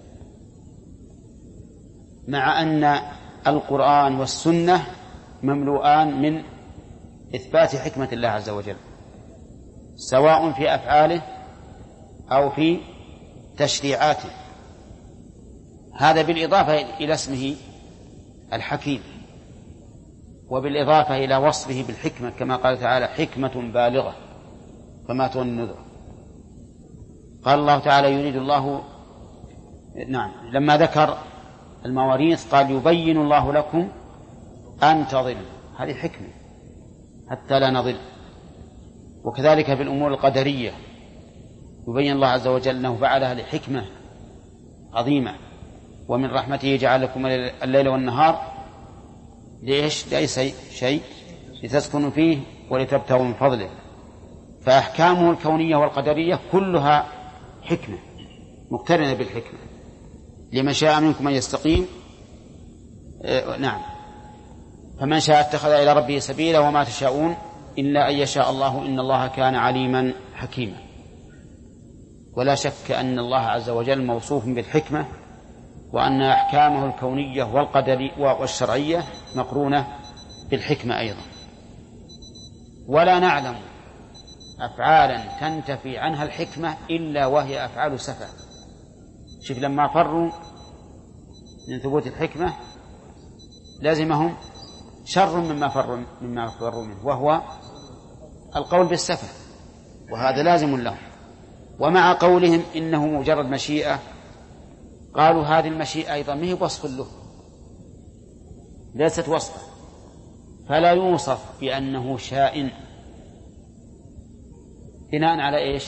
مع أن القرآن والسنة مملوءان من إثبات حكمة الله عز وجل، سواء في أفعاله أو في تشريعاته. هذا بالإضافة إلى اسمه الحكيم. وبالإضافة إلى وصفه بالحكمة كما قال تعالى حكمة بالغة فما تغني النذر. قال الله تعالى يريد الله، نعم، لما ذكر المواريث قال يبين الله لكم أن تضلوا، هذه حكمة حتى لا نضل. وكذلك في الأمور القدرية يبين الله عز وجل أنه فعلها لحكمة عظيمة، ومن رحمته جعل لكم الليل والنهار ليش؟ ليس شيء لتسكنوا فيه ولتبتغوا من فضله. فأحكامه الكونية والقدرية كلها حكمة مقترنة بالحكمة. لمن شاء منكم أن يستقيم، آه نعم، فمن شاء اتخذ إلى ربه سبيلا وما تشاءون إلا أن يشاء الله إن الله كان عليما حكيما. ولا شك أن الله عز وجل موصوف بالحكمة، وأن أحكامه الكونية والقدرية والشرعية مقرونة بالحكمة أيضا. ولا نعلم أفعالا تنتفي عنها الحكمة إلا وهي أفعال سفه. شوف لما فروا من ثبوت الحكمة لازمهم شر مما فروا مما فروا منه، وهو القول بالسفه، وهذا لازم لهم. ومع قولهم إنه مجرد مشيئة، قالوا هذه المشيئة أيضا ما هي وصف له، ليست وصفا، فلا يوصف بأنه شاء بناء على إيش؟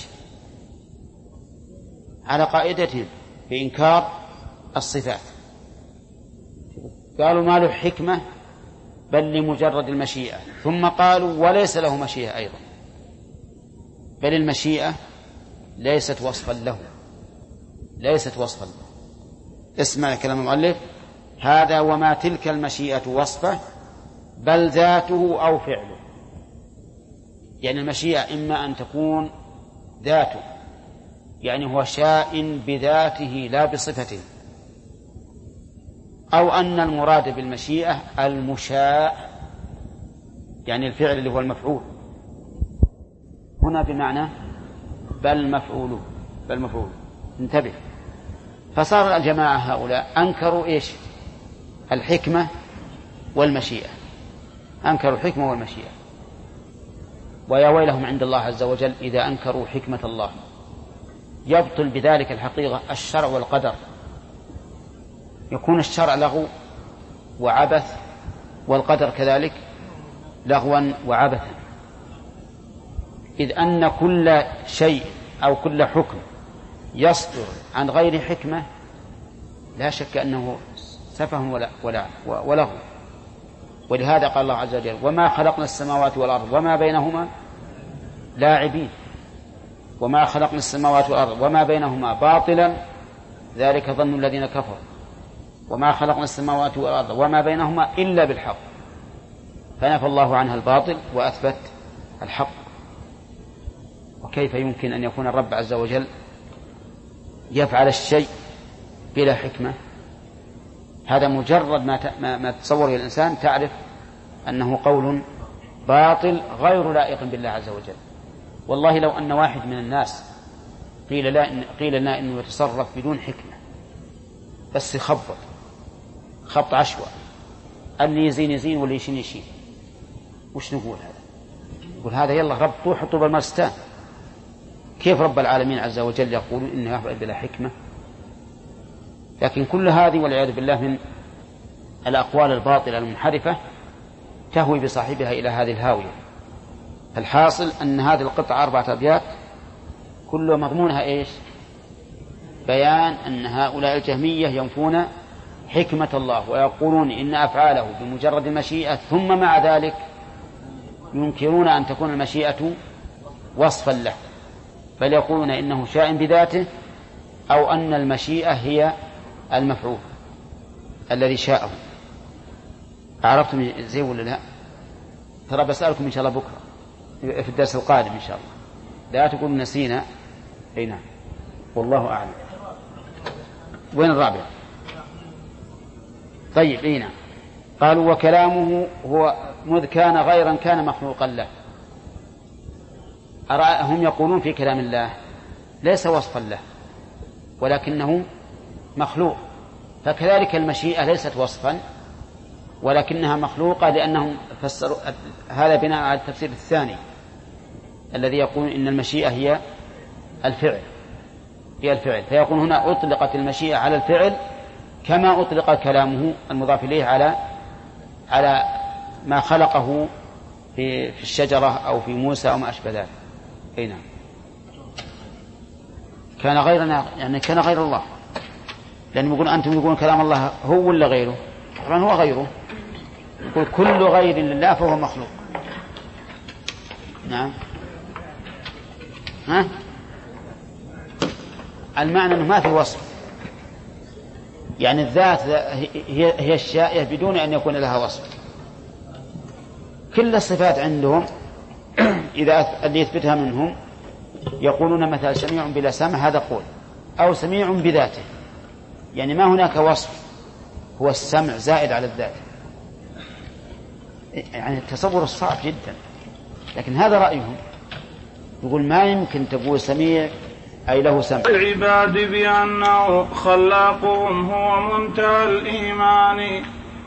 على قاعدتهم بإنكار الصفات. قالوا ما له حكمة بل لمجرد المشيئة، ثم قالوا وليس له مشيئة أيضا، بل المشيئة ليست وصفا له، ليست وصفا له. اسمع كلام المؤلف: هذا وما تلك المشيئة وصفه بل ذاته أو فعله. يعني المشيئة إما أن تكون ذاته، يعني هو شاء بذاته لا بصفته، أو أن المراد بالمشيئة المشاء، يعني الفعل اللي هو المفعول، هنا بمعنى بل مفعول، بل مفعول. انتبه، فصار الجماعة هؤلاء أنكروا إيش؟ الحكمة والمشيئة، أنكروا الحكمة والمشيئة. ويا ويلهم عند الله عز وجل إذا أنكروا حكمة الله، يبطل بذلك الحقيقة الشرع والقدر، يكون الشرع لغو وعبث، والقدر كذلك لغوا وعبثا، إذ أن كل شيء أو كل حكم يصدر عن غير حكمة لا شك أنه سفه ولا ولا ولغو. ولهذا قال الله عز وجل: وما خلقنا السماوات والأرض وما بينهما لاعبين، وما خلقنا السماوات والأرض وما بينهما باطلا ذلك ظن الذين كفروا، وما خلقنا السماوات والأرض وما بينهما إلا بالحق. فنفى الله عنها الباطل وأثبت الحق. وكيف يمكن أن يكون الرب عز وجل يفعل الشيء بلا حكمة؟ هذا مجرد ما ما تصوره الإنسان تعرف أنه قول باطل غير لائق بالله عز وجل. والله لو أن واحد من الناس قيل لا إن قيل لنا إنه يتصرف بدون حكمة، بس يخبط خبط عشوائي، اللي يزين يزين واللي يشين يشين، وش نقول هذا؟ نقول هذا يلا ربطوه حطوا بالمرستان. كيف رب العالمين عز وجل يقول إنه يفعل بلا حكمة؟ لكن كل هذه والعياذ بالله من الأقوال الباطلة المنحرفة تهوي بصاحبها إلى هذه الهاوية. الحاصل أن هذه القطعة أربعة أبيات كل مضمونها إيش؟ بيان أن هؤلاء الجهمية ينفون حكمة الله ويقولون إن أفعاله بمجرد المشيئة، ثم مع ذلك ينكرون أن تكون المشيئة وصفا له، بل يقولون إنه شاء بذاته، أو أن المشيئة هي المفعول الذي شاءه. أعرفتم زي ولا لا؟ ترى بسألكم إن شاء الله بكرة في الدرس القادم إن شاء الله، لا تقول نسينا. أي نعم، والله أعلم. وين الرابع؟ طيب، أي نعم. قالوا وكلامه هو مذ كان غيرا كان مخلوقا له. هم يقولون في كلام الله ليس وصفا له ولكنه مخلوق، فكذلك المشيئة ليست وصفا ولكنها مخلوقة لأنهم فسروا هذا بناء على التفسير الثاني الذي يقول إن المشيئة هي الفعل هي الفعل فيقول هنا أطلقت المشيئة على الفعل كما أطلق كلامه المضاف إليه على على ما خلقه في في الشجرة أو في موسى أو ما أشبه ذلك. أي نعم. كان غيرنا يعني كان غير الله، لأن يقول أنتم يقولون كلام الله هو ولا غيره؟ طبعا هو غيره. يقول كل غير لله فهو مخلوق. نعم. ها؟ المعنى أنه ما في وصف، يعني الذات هي هي الشائعة بدون أن يكون لها وصف. كل الصفات عندهم إذا اللي يثبتها منهم يقولون مثلا سميع بلا سمع، هذا قول، أو سميع بذاته، يعني ما هناك وصف، هو السمع زائد على الذات. يعني التصور الصعب جدا، لكن هذا رأيهم. يقول ما يمكن تقول سميع أي له سمع. العباد بأنه خلاقهم هو منتهى الإيمان،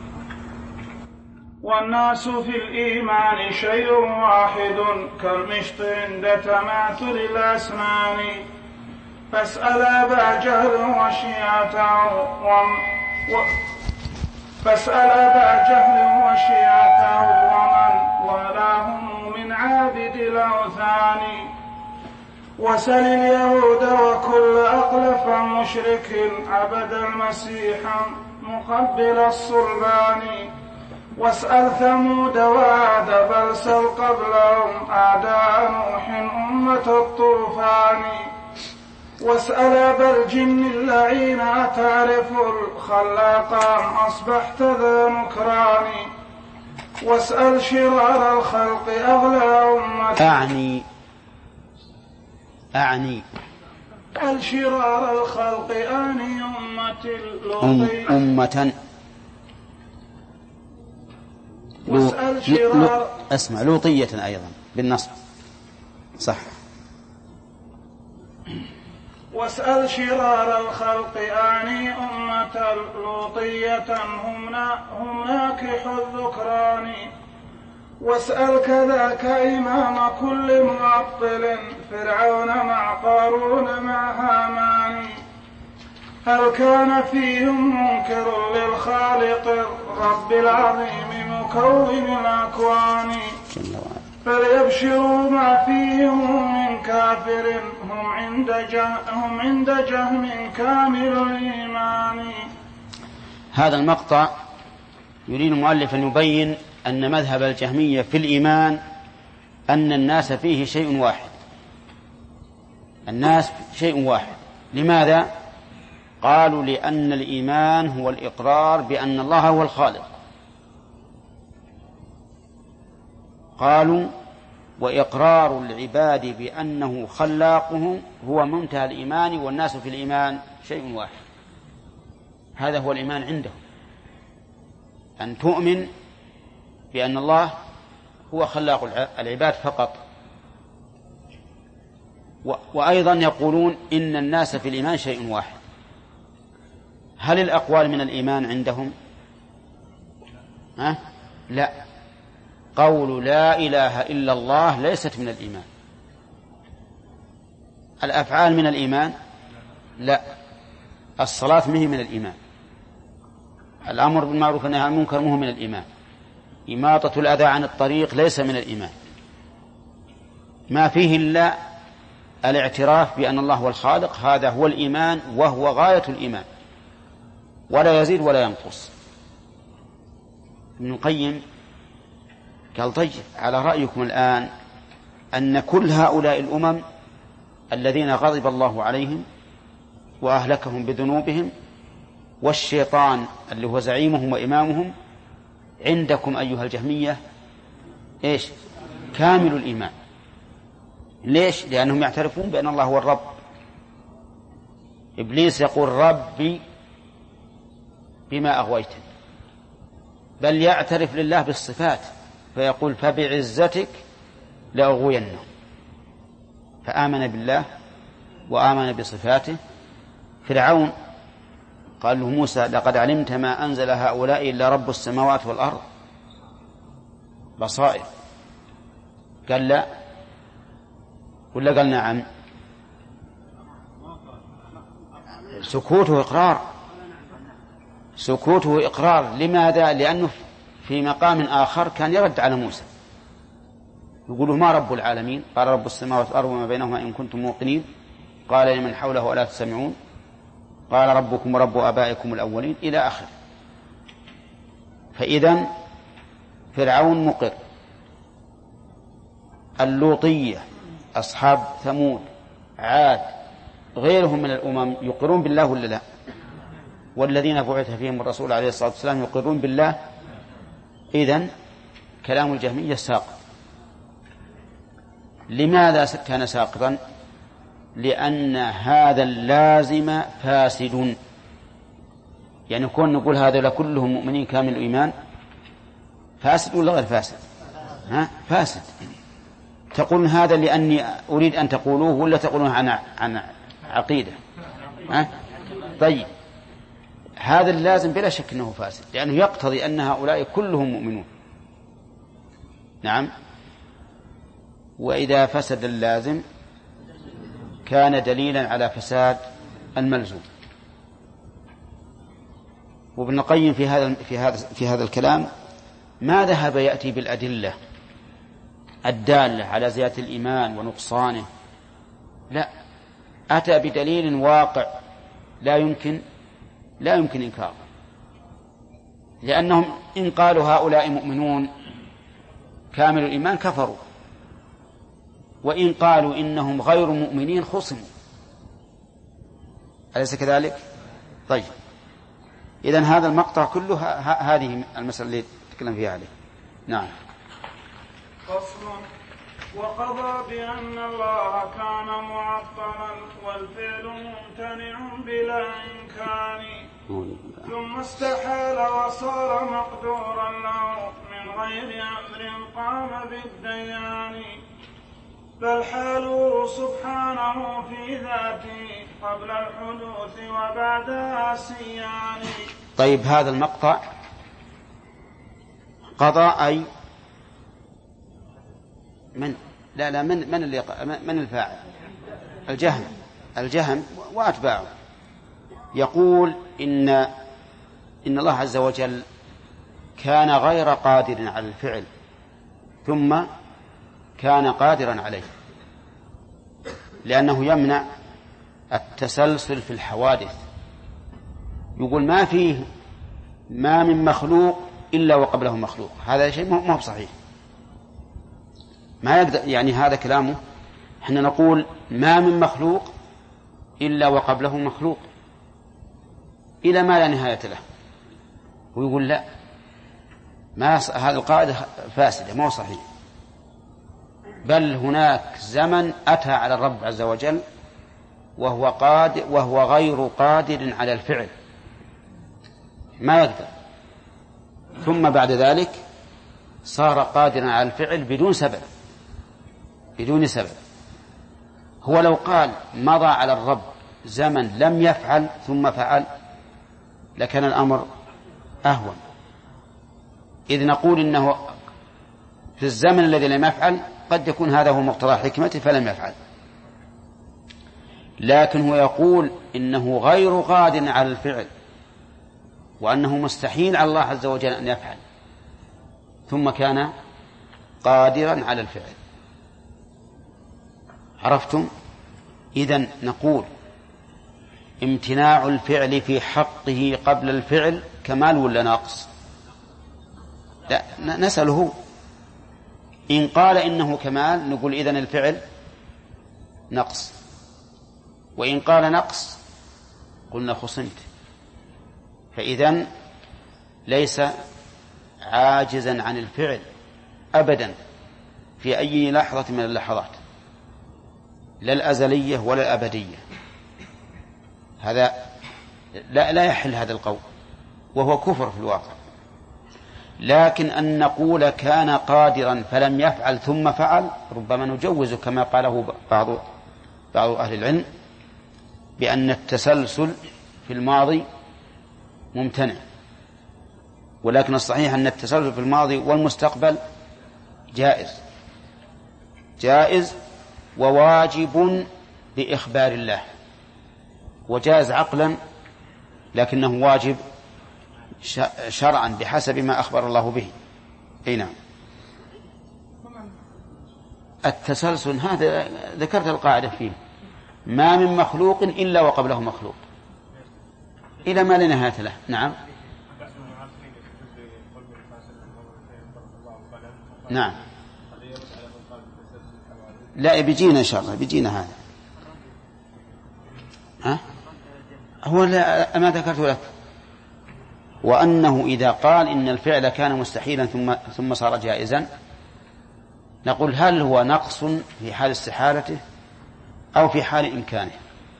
والناس في الإيمان شيء واحد كالمشط عند تماثل الأسنان. فاسأل أبا جهل وشيعته وم... و... فاسأل أبا جهل وشيعته ومن ولاهم من عابد الأوثان. وسل اليهود وكل أقلف مشرك عبد المسيح مقبل الصلبان. واسأل ثمود وعاد بل سل قبلهم أعداء نوح أمة الطوفان. واسأل أبا الجن اللعين أتعرف الخلاقان أصبحت ذا نكران. واسأل شرار الخلق أغلى أمة أعني أعني الشرار الخلق أعني أمة اللوطية أمة واسأل شرار أسمع لوطية أيضا بالنصب صح. واسأل شرار الخلق أعني أمة لوطية هم ناكح الذكران. واسأل كذاك إمام كل معطل فرعون مع قارون مع هامان. هل كان فيهم منكر للخالق الرب العظيم مكون الأكوان؟ فليبشروا ما فيهم من كافر هم عند هم عند جهم كامل الإيمان. هذا المقطع يريد المؤلف أن يبين أن مذهب الجهمية في الإيمان أن الناس فيه شيء واحد، الناس شيء واحد. لماذا؟ قالوا لأن الإيمان هو الإقرار بأن الله هو الخالق. قالوا وإقرار العباد بأنه خلاقهم هو منتهى الإيمان، والناس في الإيمان شيء واحد. هذا هو الإيمان عندهم، أن تؤمن بأن الله هو خلاق العباد فقط. وأيضا يقولون إن الناس في الإيمان شيء واحد. هل الأقوال من الإيمان عندهم؟ ها؟ لا، قول لا إله إلا الله ليست من الإيمان. الأفعال من الإيمان؟ لا، الصلاة مهي من الإيمان، الأمر بالمعروف والنهي عن المنكر مهي من الإيمان، إماطة الأذى عن الطريق ليس من الإيمان. ما فيه إلا الاعتراف بأن الله هو الخالق، هذا هو الإيمان وهو غاية الإيمان، ولا يزيد ولا ينقص. ابن القيم قال طيب على رأيكم الآن أن كل هؤلاء الأمم الذين غضب الله عليهم وأهلكهم بذنوبهم والشيطان اللي هو زعيمهم وإمامهم عندكم أيها الجهمية إيش؟ كامل الإيمان. ليش؟ لأنهم يعترفون بأن الله هو الرب. إبليس يقول ربي بما أغويتني، بل يعترف لله بالصفات فيقول فبعزتك لأغوينهم، فآمن بالله وآمن بصفاته. فرعون قال له موسى لقد علمت ما أنزل هؤلاء إلا رب السماوات والأرض بصائر. قال لا ولا قال نعم؟ سكوته إقرار، سكوته إقرار. لماذا؟ لأنه في مقام آخر كان يرد على موسى يقول ما رب العالمين؟ قال رب السماوات والأرض وما بينهما إن كنتم موقنين. قال لمن حوله ألا تسمعون؟ قال ربكم ورب آبائكم الأولين إلى آخر. فإذن فرعون مقر، اللوطية أصحاب ثمود عاد غيرهم من الأمم يقرون بالله ولا لا؟ والذين بعث فيهم الرسول عليه الصلاة والسلام يقرون بالله. إذن كلام الجهمية ساقط. لماذا كان ساقطا؟ لأن هذا اللازم فاسد. يعني كون نقول هذا كلهم مؤمنين كامل الإيمان فاسد ولا غير فاسد؟ ها؟ فاسد. تقولون هذا لأني أريد أن تقولوه ولا تقولون عن عن عقيدة؟ ها؟ طيب هذا اللازم بلا شك أنه فاسد، لأنه يقتضي أن هؤلاء كلهم مؤمنون. نعم. وإذا فسد اللازم كان دليلا على فساد الملزوم. وابن القيم في هذا في هذا في هذا الكلام ما ذهب يأتي بالأدلة الدالة على زيادة الإيمان ونقصانه، لا، أتى بدليل واقع لا يمكن لا يمكن إنكاره. لأنهم إن قالوا هؤلاء مؤمنون كامل الإيمان كفروا، وإن قالوا إنهم غير مؤمنين خصموا. أليس كذلك؟ طيب إذن هذا المقطع كله هذه المسألة اللي تكلم فيها عليه. نعم. فصل. وقضى بأن الله كان معطلا والفعل ممتنع بلا إمكان، ثم استحال وصار مقدورا له من غير أمر قام بالديان، بل حاله سبحانه في ذاته قبل الحدوث وبعدها سيان. طيب هذا المقطع قضى أي من لا لا من من اللي من الفاعل؟ الجهم الجهم وأتباعه. يقول إن إن الله عز وجل كان غير قادر على الفعل ثم كان قادرا عليه، لأنه يمنع التسلسل في الحوادث. يقول ما فيه ما من مخلوق إلا وقبله مخلوق، هذا شيء ما هو صحيح، ما يقدر. يعني هذا كلامه. احنا نقول ما من مخلوق إلا وقبله مخلوق إلى ما لا نهاية له، ويقول لا، ما هذا القاعدة فاسدة ما هو صحيح، بل هناك زمن أتى على الرب عز وجل وهو قادر وهو غير قادر على الفعل، ما يقدر، ثم بعد ذلك صار قادرا على الفعل بدون سبب بدون سبب. هو لو قال مضى على الرب زمن لم يفعل ثم فعل لكان الأمر أهون، إذ نقول إنه في الزمن الذي لم يفعل قد يكون هذا هو مقتضى حكمته فلم يفعل، لكن هو يقول إنه غير قادر على الفعل وأنه مستحيل على الله عز وجل أن يفعل ثم كان قادرا على الفعل. عرفتم؟ إذن نقول امتناع الفعل في حقه قبل الفعل كمال ولا ناقص؟ لا، نسأله. إن قال إنه كمال نقول إذن الفعل نقص، وإن قال نقص قلنا خصمت. فإذن ليس عاجزا عن الفعل أبدا في أي لحظة من اللحظات، لا الأزلية ولا الأبدية. هذا لا, لا يحل هذا القول وهو كفر في الواقع. لكن أن نقول كان قادرا فلم يفعل ثم فعل ربما نجوز كما قاله بعض بعض أهل العلم بأن التسلسل في الماضي ممتنع، ولكن الصحيح أن التسلسل في الماضي والمستقبل جائز جائز وواجب بإخبار الله، وجائز عقلا لكنه واجب شرعا بحسب ما أخبر الله به. أي نعم. التسلسل هذا ذكرت القاعدة فيه، ما من مخلوق إلا وقبله مخلوق إلى ما لا نهاية له. نعم نعم لا بيجينا إن شاء الله بيجينا هذا. ها؟ هو لا ما ذكرت لك، وأنه إذا قال إن الفعل كان مستحيلا ثم ثم صار جائزا، نقول هل هو نقص في حال استحالته أو في حال إمكانه؟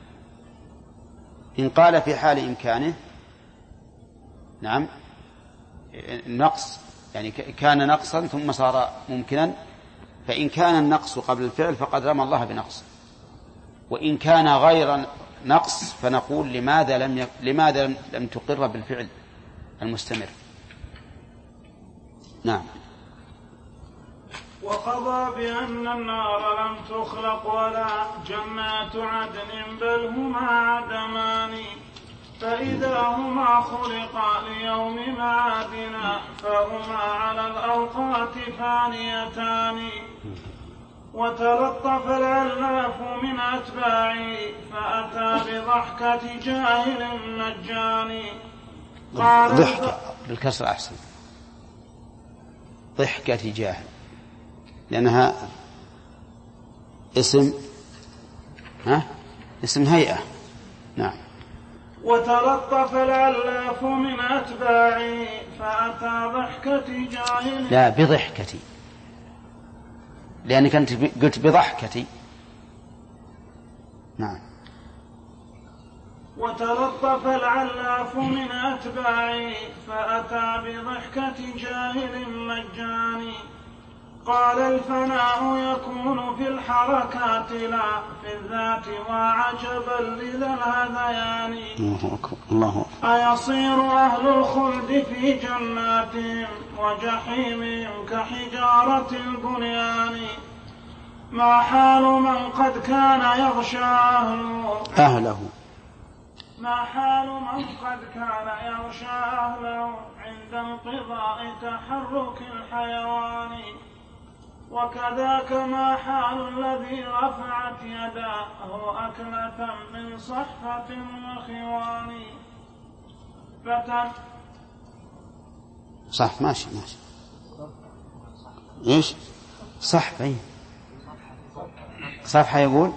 إن قال في حال إمكانه نعم نقص، يعني كان نقصا ثم صار ممكنا، فإن كان النقص قبل الفعل فقد رمى الله بنقص، وإن كان غير نقص فنقول لماذا لم يك... لماذا لم تقر بالفعل المستمر. نعم. وقضى بأن النار لم تخلق ولا جنات عدن بل هما عدمان، فإذا هما خلقا ليوم معادنا فهما على الأوقات فانيتان. وتلطف العلاف من أتباعه فأتى بضحكة جاهل مجاني. ضحكة بالكسر أحسن، ضحكة جاهل لأنها اسم ها اسم هيئة. نعم. وتلطف العلاف من أتباعه فأتى ضحكة جاهل. لا بضحكتي، لأنك أنت قلت بضحكتي. نعم. وتلطف العلاف من أتباعه فأتى بضحكة جاهل مجاني. قال الفناء يكون في الحركات لا في الذات وعجبا لذا الهذيان. الله أكبر الله أكبر. أيصير أهل الخلد في جناتهم وجحيمهم كحجارة البنيان. ما حال من قد كان يغشى أهله أهله ما حال من قد كان يغشى أهله عند انقضاء تحرك الحيوان. وكذاك ما حال الذي رفعت يداه أكلة من صحفة وخوان. فتن صح ماشي ماشي إيش صحفة صفحة يقول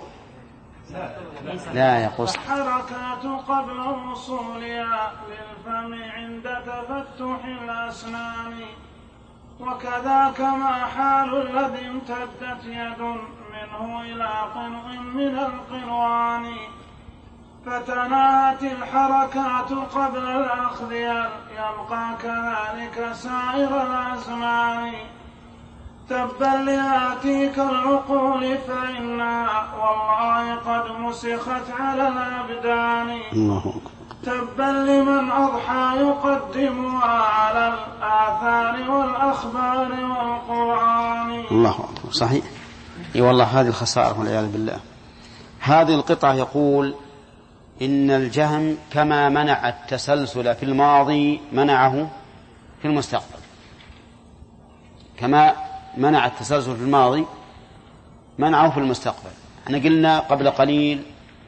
لا يقول الحركات قبل وصولها للفم عند تفتح الأسنان. وكذاك ما حال الذي امتدت يد منه إلى قنو من القنوان. فتناهت الحركات قبل الأخذ يبقى كذلك سائر الأزمان. تبا لآتيك العقول فإنها والله قد مسخت على الأبدان. الله أكبر. تبا لمن أضحى يقدمها على الآثار والأخبار والقرآن. الله أكبر. صحيح. اي والله هذه الخسارة والعياذ بالله. هذه القطعة يقول إن الجهم كما منع التسلسل في الماضي منعه في المستقبل. كما منع التسلسل في الماضي منعه في المستقبل. احنا قلنا قبل قليل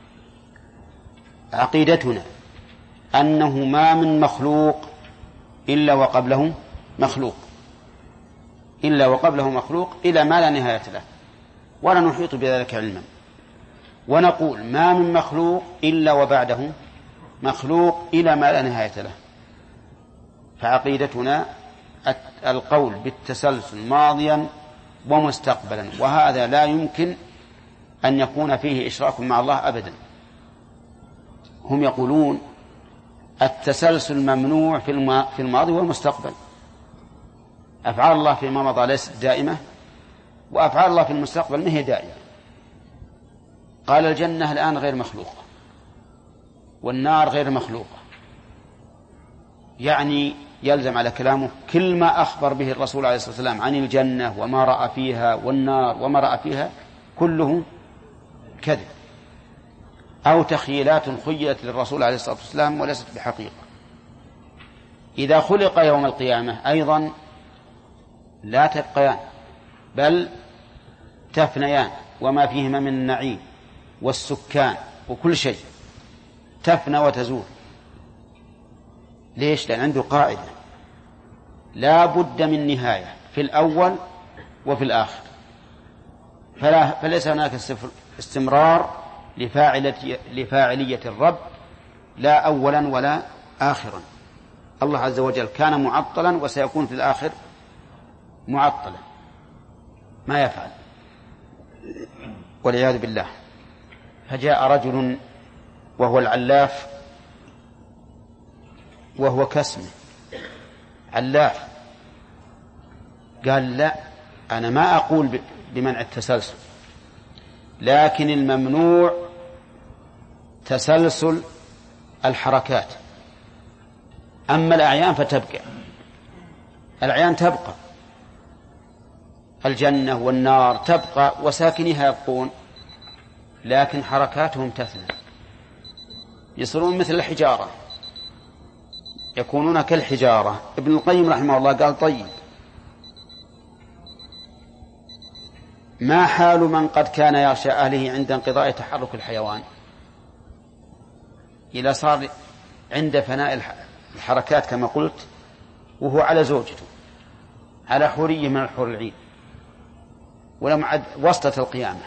عقيدتنا أنه ما من مخلوق إلا وقبله مخلوق إلا وقبله مخلوق إلى ما لا نهاية له، ولا نحيط بذلك علما. ونقول ما من مخلوق إلا وبعده مخلوق إلى ما لا نهاية له. فعقيدتنا القول بالتسلسل ماضيا ومستقبلا، وهذا لا يمكن أن يكون فيه إشراك مع الله أبدا. هم يقولون التسلسل ممنوع في الماضي والمستقبل. أفعال الله فيما مضى ليست دائمة، وأفعال الله في المستقبل ما هي دائمة. قال الجنة الآن غير مخلوقة والنار غير مخلوقة، يعني يلزم على كلامه كل ما أخبر به الرسول عليه الصلاة والسلام عن الجنة وما رأى فيها والنار وما رأى فيها كله كذب أو تخيلات خيلت للرسول عليه الصلاة والسلام وليست بحقيقة. إذا خلق يوم القيامة أيضا لا تبقيان بل تفنيان، وما فيهما من النعيم والسكان وكل شيء تفنى وتزول. ليش؟ لأن عنده قاعدة لا بد من نهاية في الأول وفي الآخر، فلا فليس هناك استمرار لفاعلية, لفاعلية الرب لا أولا ولا آخرا. الله عز وجل كان معطلا وسيكون في الآخر معطلا ما يفعل والعياذ بالله. فجاء رجل وهو العلاف وهو كاسمه علاف، قال لا أنا ما أقول بمنع التسلسل، لكن الممنوع تسلسل الحركات، أما الأعيان فتبقى. الأعيان تبقى، الجنة والنار تبقى وساكنها يبقون، لكن حركاتهم تثنى، يصيرون مثل الحجارة، يكونون كالحجارة. ابن القيم رحمه الله قال طيب ما حال من قد كان يغشى أهله عند انقضاء تحرك الحيوان؟ إذا صار عند فناء الحركات كما قلت وهو على زوجته على حورية من الحور العين ولم عد وسط القيامة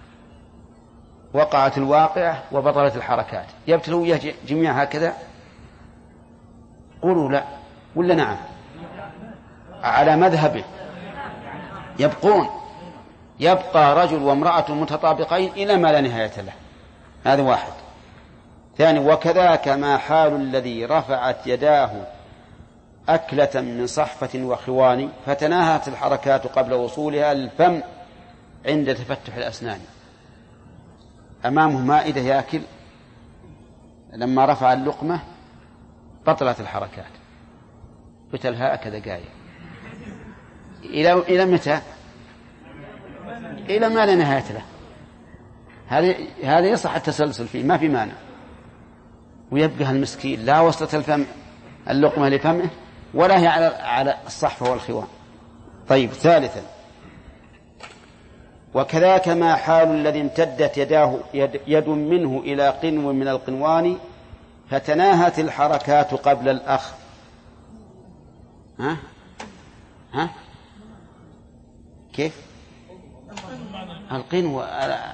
وقعت الواقعة وبطلت الحركات، يبتلوا إياه جميعا هكذا؟ قولوا لا ولا نعم؟ على مذهبه يبقون، يبقى رجل وامرأة متطابقين إلى ما لا نهاية له. هذا واحد. ثاني وكذاك ما حال الذي رفعت يداه أكلة من صحفة وخوان فتناهت الحركات قبل وصولها للفم عند تفتح الأسنان. أمامه مائدة يأكل، لما رفع اللقمة بطلت الحركات بتلها أكد دقائق. إلى إلى متى؟ إلى ما لا نهاية له. هذا هذا يصح التسلسل فيه ما في مانع، ويبقى المسكين لا وصلت الفم اللقمة لفمه ولا هي على على الصحفة والخوان. طيب ثالثا وكذاك ما حال الذي امتدت يداه يد, يد منه إلى قنو من القنوان فتناهت الحركات قبل الأخذ. ها ها كيف القنو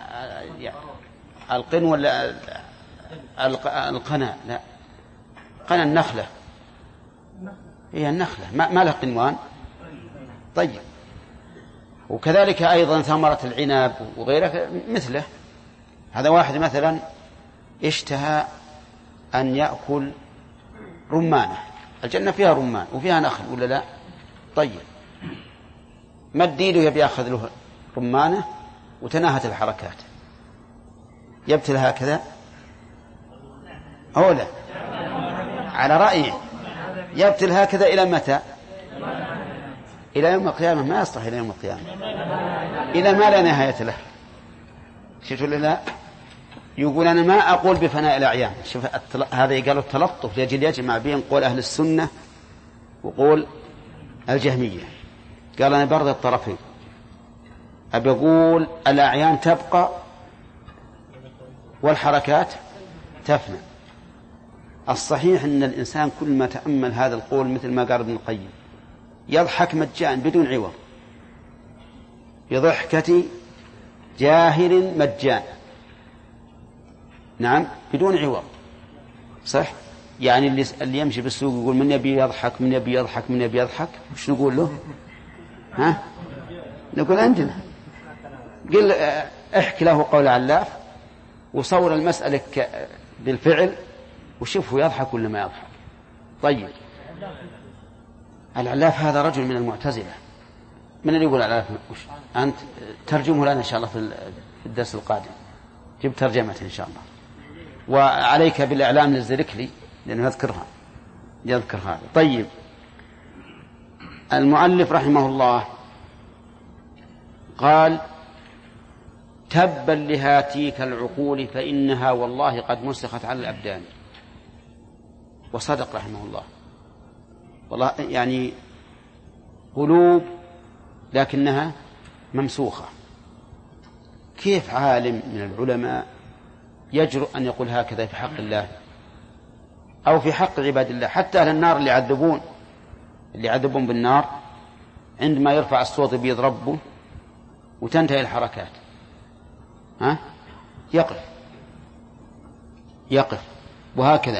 القنو ولا القنا؟ لا قنا النخلة، هي النخلة ما لها قنوان. طيب وكذلك أيضا ثمرة العنب وغيره مثله. هذا واحد مثلا اشتهى أن يأكل رمانة، الجنة فيها رمان وفيها نخل ولا لا؟ طيب مد يده يبي يأخذ له رمانة وتناهت الحركات، يبتل هكذا أو لا؟ على رأيه يبتل هكذا إلى متى؟ إلى يوم القيامة. ما يصلح إلى يوم القيامة، إلى ما لا نهاية له. شفتوا لا؟ يقول أنا ما أقول بفناء الأعيان. شوف هذا قالوا التلطف لأجل يجمع بين قول أهل السنة وقول الجهمية. قال أنا برد الطرفين، أبي أقول الأعيان تبقى والحركات تفنى. الصحيح أن الإنسان كل ما تأمل هذا القول مثل ما قال ابن القيم يضحك مجان بدون عوض، بضحكة جاهل مجان. نعم بدون عوض صح. يعني اللي, اللي يمشي بالسوق يقول من يبي يضحك من يبي يضحك من يبي يضحك، وش نقول له؟ ها نقول عندنا قل احكي له قول علاف وصور المسألة بالفعل وشوفه يضحك ولا ما يضحك. طيب العلاف هذا رجل من المعتزلة. من اللي يقول العلاف؟ أنت ترجمه لنا إن شاء الله في الدرس القادم، جيب ترجمة إن شاء الله، وعليك بالإعلام للزركلي لأنه يذكرها. يذكر هذا. طيب، المؤلف رحمه الله قال: تبا لهاتيك العقول فإنها والله قد مسخت على الأبدان. وصدق رحمه الله، والله يعني قلوب لكنها ممسوخة. كيف عالم من العلماء يجرؤ أن يقول هكذا في حق الله أو في حق عباد الله؟ حتى أهل النار اللي يعذبون اللي يعذبون بالنار عندما يرفع الصوت بيد ربه وتنتهي الحركات، ها يقف يقف وهكذا.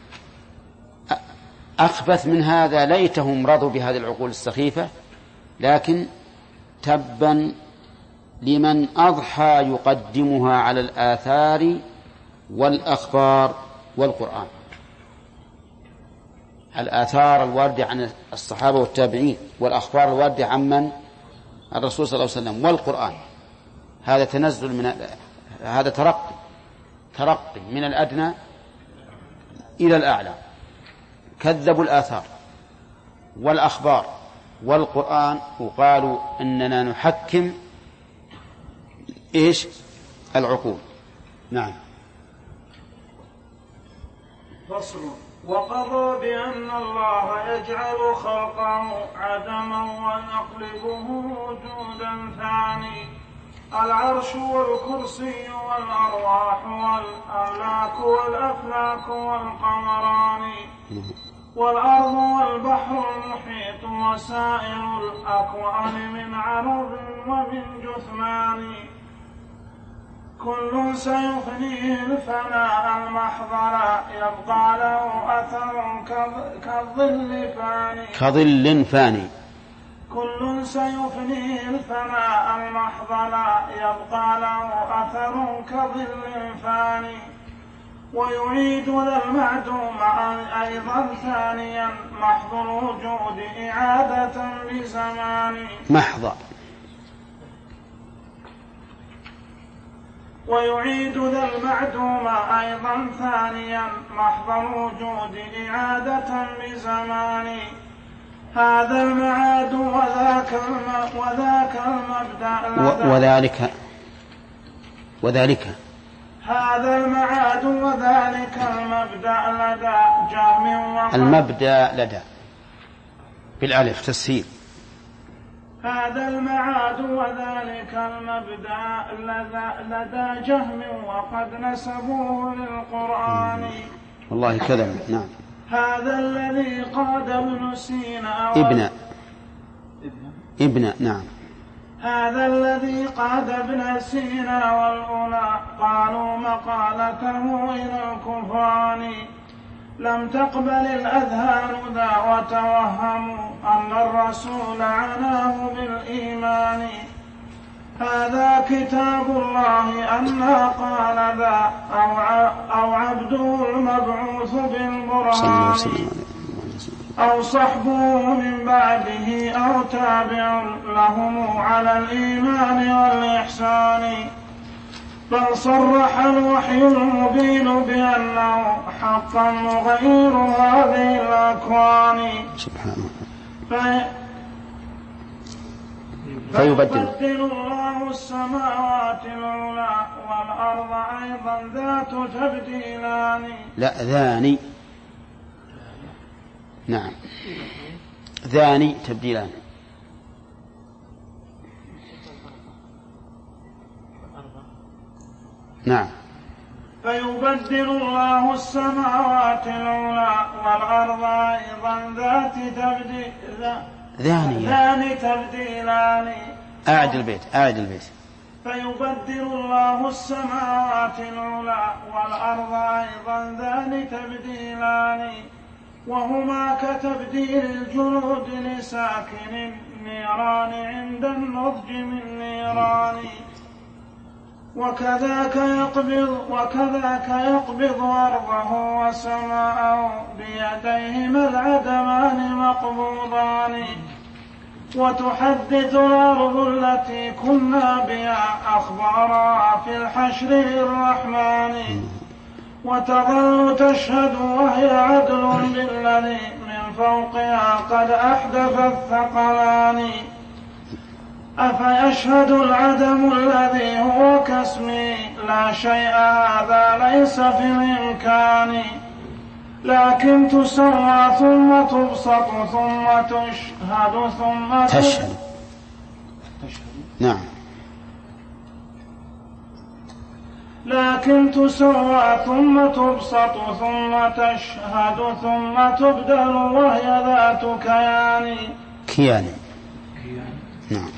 أخبث من هذا ليتهم رضوا بهذه العقول السخيفة، لكن تبا لمن أضحى يقدمها على الآثار والأخبار والقرآن. الآثار الواردة عن الصحابة والتابعين، والأخبار الواردة عن من؟ الرسول صلى الله عليه وسلم، والقرآن. هذا تنزل من هذا ترقي ترقي من الأدنى إلى الأعلى. كذبوا الآثار والأخبار والقرآن وقالوا إننا نحكم إيش؟ العقول. نعم. فصل. وقضى بأن الله يجعل خلقه عدما ويقلبه وجودا ثاني: العرش والكرسي والأرواح والأملاك والأفلاك والقمران والأرض والبحر المحيط وسائر الأكوان من عرض ومن جثمان، كل سيفنيه الفناء المحضر يبقى له أثر كظل فاني كظل فاني كل سيفنيه الفناء المحضر يبقى له أثر كظل فاني، ويعيد ذا المعدوم أيضا ثانيا محض الوجود إعادة بزمان محض ويعيد ذا المعدوم أيضا ثانيا محض الوجود إعادة بزمان. هذا المعاد وذاك وذاك المبدأ وذلك وذلك هذا المعاد وذلك المبدأ لدى جهم المبدأ لدى بالألف تسهيل. هذا المعاد وذلك المبدأ لدى جهم وقد نسبوه للقرآن. والله كذا. نعم. هذا الذي قاد ابن سينا ابن ابن نعم هذا الذي قاد ابن سينا والأولى قالوا مقالته إلى الكفران، لم تقبل الأذهان ذا وتوهموا أن الرسول عناه بالإيمان. هذا كتاب الله أنا قال ذا أو عبده المبعوث بالبرهان أو صحبه من بعده أو تابع لهم على الإيمان والإحسان، بل صرح الوحي المبين بأنه حقا مغير هذه الأكوان. سبحانه. في فيبدل الله السماوات العلى والأرض أيضا ذات تبديلان. لا ذاني. نعم ذاني تبديلان. نعم. فيبدل الله السماوات العلى والأرض أيضا ذات تبديل ذاني ذاني تبديلان. أعد البيت أعد البيت. فيبدل الله السماوات العلى والأرض أيضا ذان تبديلان، وهما كتبديل الجلود لساكن النيران عند النضج من نيران، وكذاك يقبض وكذاك يقبض أرضه وسماءه بيديهما العدمان مقبوضان، وتحدث الأرض التي كنا بها أخبارها في الحشر الرحمن، وتظل تشهد وهي عدل بالذي من فوقها قد أحدث الثقلان. أفيشهد العدم الذي هو كاسمي لا شيء هذا ليس في الإمكان. لكن تسوى ثم تبسط ثم تشهد ثم تشهد. نعم. لكن تسوى ثم تبسط ثم تشهد ثم تبدل وهي ذات كيان. كيان. نعم.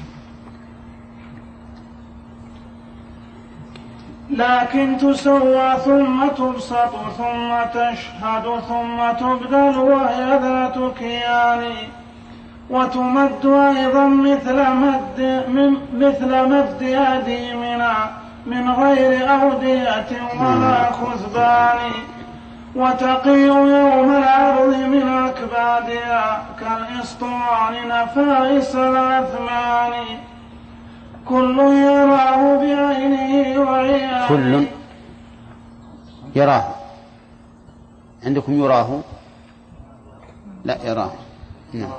لكن تسوى ثم تبسط ثم تشهد ثم تبدل وهي ذات كيان. وتمد أيضا مثل مد من مثل مد أديمنا من غير أودية ولا خزبان. وتقي يوم العرض من أكبادها كالإسطوان نفائس الأثمان. كل يراه بعينه وعيانه. كل يراه. عندكم يراه؟ لا يراه. نعم.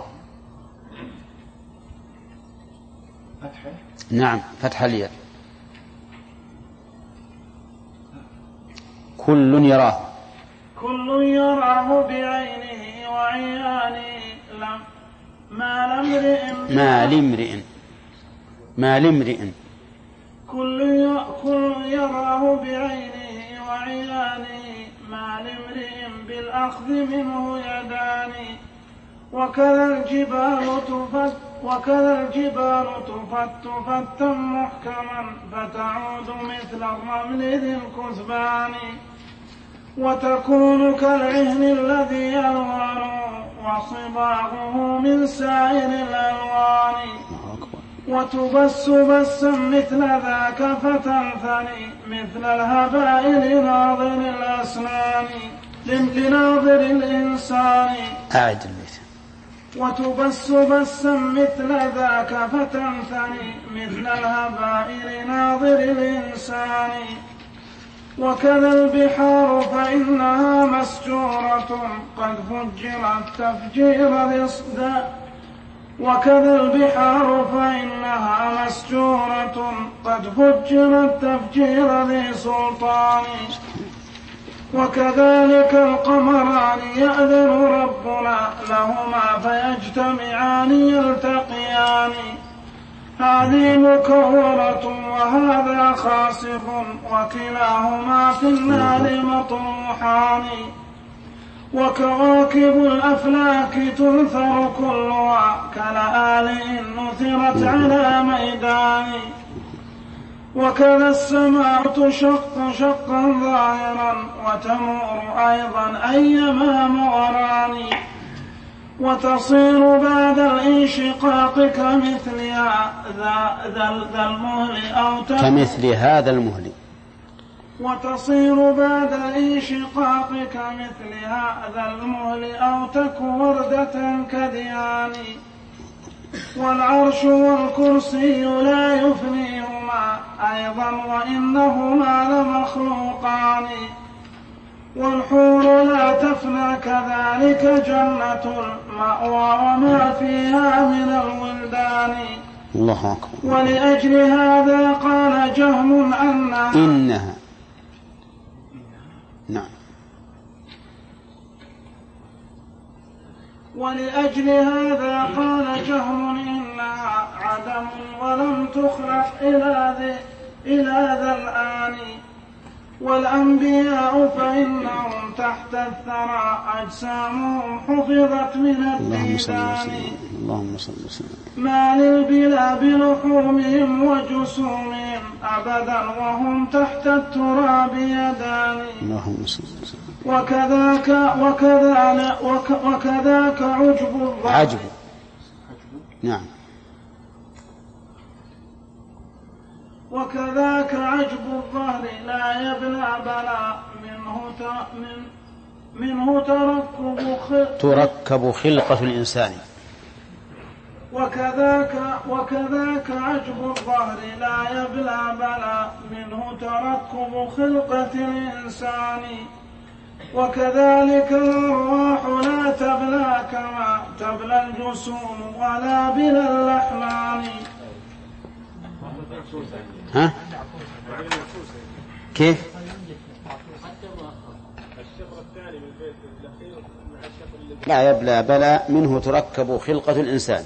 نعم فتح الياء. كل يراه. كل يراه بعينه وعيانه لم ما لامرئ ما لامرئ ما لامرئ كل كل يراه بعينه وعيانه ما لامرئ بالأخذ منه يدان. وكذا الجبال تفت وكذا الجبال تفت فتا محكما فتعود مثل الرمل ذي الكثبان. وتكون كالعهن الذي يلوان وصباغه من سائر الألوان. وتبس بسا مثل ذاك فتنثني مثل الهباء لناظر الأسنان لناظر الإنسان. أعد البيت. وتبس بسا مثل ذاك فتنثني مثل الهباء لناظر الإنسان. وكذا البحار فإنها مسجورة قد فجرت تفجير ذي صداء. وكذا البحار فإنها مسجورة قد فجرت تفجير ذي سلطان. وكذلك القمران يأذن ربنا لهما فيجتمعان يلتقيان. هذه مكورة وهذا خاسف وكلاهما في النار مطروحان. وكواكب الأفلاك تنثر كلها كلآلئ نثرت على ميدان. وكذا السماء تشق شقا ظاهرا وتمور أيضا أيما مغران. وتصير بعد الانشقاق كمثلها ذا المهل أو كمثل هذا المهل. وتصير بعد الانشقاق كمثل هذا المهل أو تك وردة كديان. والعرش والكرسي لا يفنيهما أيضا وإنهما لمخلوقان. والحور لا تفنى كذلك جنة المأوى وما فيها من الولدان. الله أكبر. ولأجل هذا قال جهم أنها إنها نعم. ولأجل هذا قال جهم إنها عدم ولم تخلق إلى ذي إلى ذا الآن. والأنبياء فإنهم تحت الثرى أجسامهم حفظت من الديدان. اللهم صل وسلم. ما للبلا بلحومهم وجسومهم أبدا وهم تحت التراب يدان. اللهم صل وسلم. وكذاك وكذا وكذاك عجب الظهر. عجب. نعم. وكذاك عجب الظهر لا يبلى بلا منه من منه تركب تركب خلقة الإنسان. وكذاك وكذاك عجب الظهر لا يبلى بلا منه تركب خلقة الإنسان. وكذلك الأرواح لا تبلى كما تبلى الجسوم ولا بلا اللحمان. ها؟ كيف؟ لا يبلى بلى منه تركب خلقة الإنسان.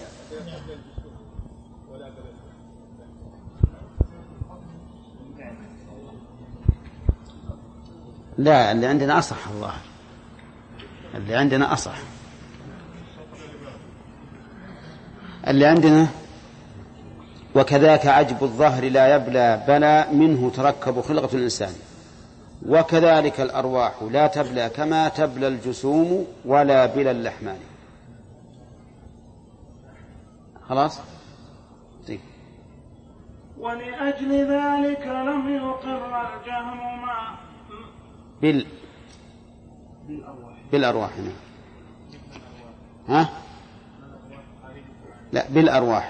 لا اللي عندنا أصح الله اللي عندنا أصح اللي عندنا وكذاك عجب الظهر لا يبلى بلى منه تركب خلقة الإنسان وكذلك الأرواح لا تبلى كما تبلى الجسوم ولا بلا اللحمان. خلاص طيب. ولأجل ذلك لم يقر الجهم ما بال بالأرواح. ها؟ لا بالأرواح.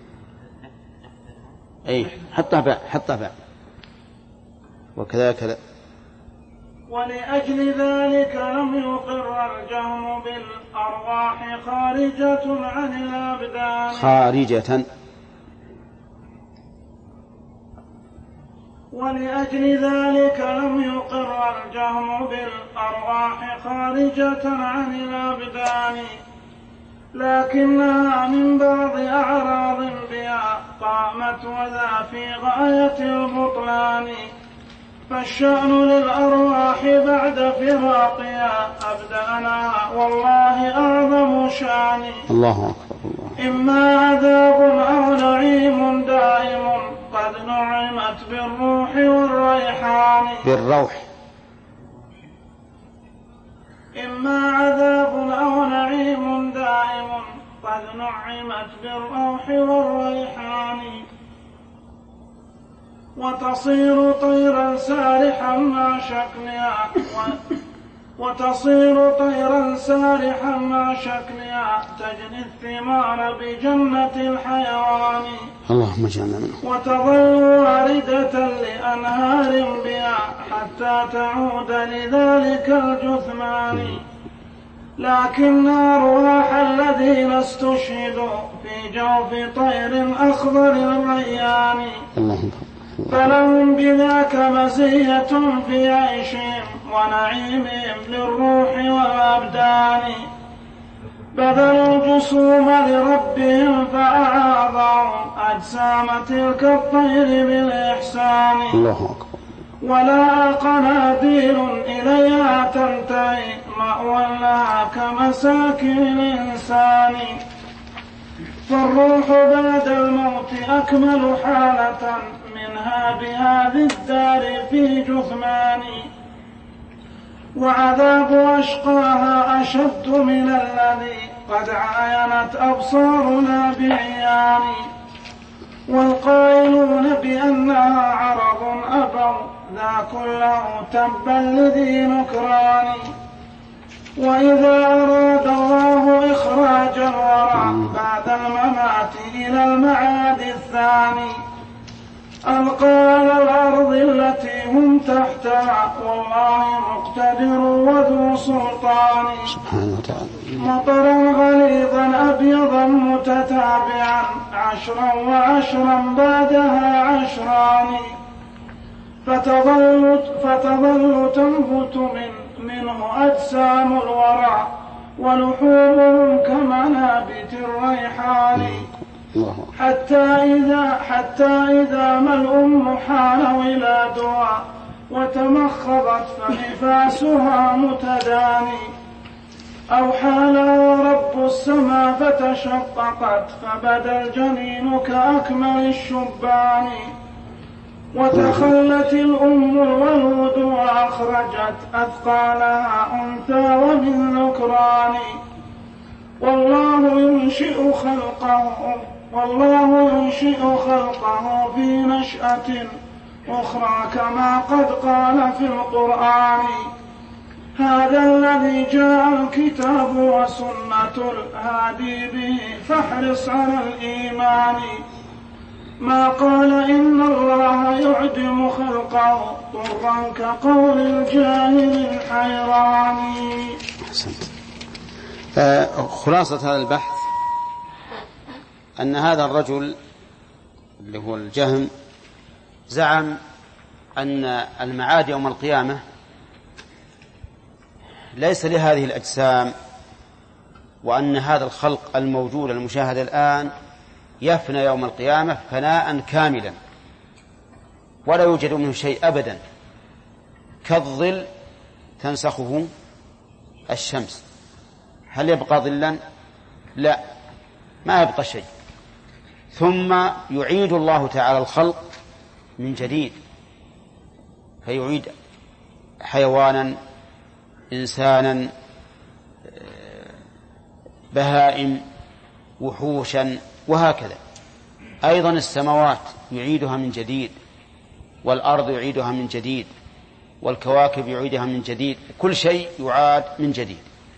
أي حطها باء حطها باء. وكذلك لا. ولأجل ذلك لم يقر الجهم بالأرواح خارجة عن الأبدان. خارجة. ولأجل ذلك لم يقر الجهم بالأرواح خارجة عن الأبدان لكنها من بعض أعراض بها قامت وذا في غاية البطلان. فالشأن للأرواح بعد فراقها أبدانها والله أعظم شأن. الله أكبر الله. إما عذاب أو نعيم دائم قد نعمت بالروح والريحان. بالروح. إما عذاب أو نعيم دائم قد نعمت بالروح والريحان. وتصير طيرا سارحا مع شكلها و... وتصير طيرا سارحا مع شكلها تجني الثمار بجنة الحيوان. اللهم اجعلنا منه. وتظل واردة لأنهار بها حتى تعود لذلك الجثمان. لكن أرواح الذين استشهدوا في جوف طير أخضر الريان فلهم بذاك مزية في عيشهم ونعيمهم للروح والأبدان. بذلوا الجسوم لربهم فأعاظهم أجسام تلك الطير بالإحسان. الله أكبر. ولا قناديل إليها تنتهي مأوى لها كمساكن الإنسان. فالروح بعد الموت أكمل حالة منها بهذه الدار في جثمان. وعذاب أشقاها أشد من الذي قد عاينت أبصارنا بعيان. والقائلون بأنها عرض أبوا ذا كله تبا لذي نكران. وإذا أراد الله إخراج الورى بعد الممات إلى المعاد الثاني ألقى على الأرض التي هم تحتها والله مقتدر وذو سلطان. سبحانه وتعالى. مطرا غليظا أبيضا متتابعا عشرا وعشرا بعدها عشران. فتظل, فتظل تنبت من منه أجسام الورى ولحومهم كمنابت الريحان. حتى إذا, حتى إذا ما الأم حان ولادها وتمخضت فنفاسها متداني أو حالها رب السماء فتشققت فبدا الجنين كأكمل الشبان. وتخلت الأم الولود وأخرجت أثقالها أنثى ومن ذكران. والله ينشئ خلقه والله ينشئ خلقه في نشأة أخرى كما قد قال في القرآن. هذا الذي جاء الكتاب وسنة الهادي به فاحرص على الإيمان. ما قال إن الله يعدم خلقه طرا كقول الجاهل الحيراني. خلاصة هذا البحث أن هذا الرجل اللي هو الجهم زعم أن المعاد يوم القيامة ليس لهذه الأجسام، وأن هذا الخلق الموجود المشاهد الآن يفنى يوم القيامة فناء كاملا ولا يوجد منه شيء أبدا، كالظل تنسخه الشمس. هل يبقى ظلا؟ لا، ما يبقى شيء. ثم يعيد الله تعالى الخلق من جديد، فيعيد حيوانا، إنسانا، بهائم، وحوشا، وهكذا. أيضا السماوات يعيدها من جديد، والأرض يعيدها من جديد، والكواكب يعيدها من جديد، كل شيء يعاد من جديد.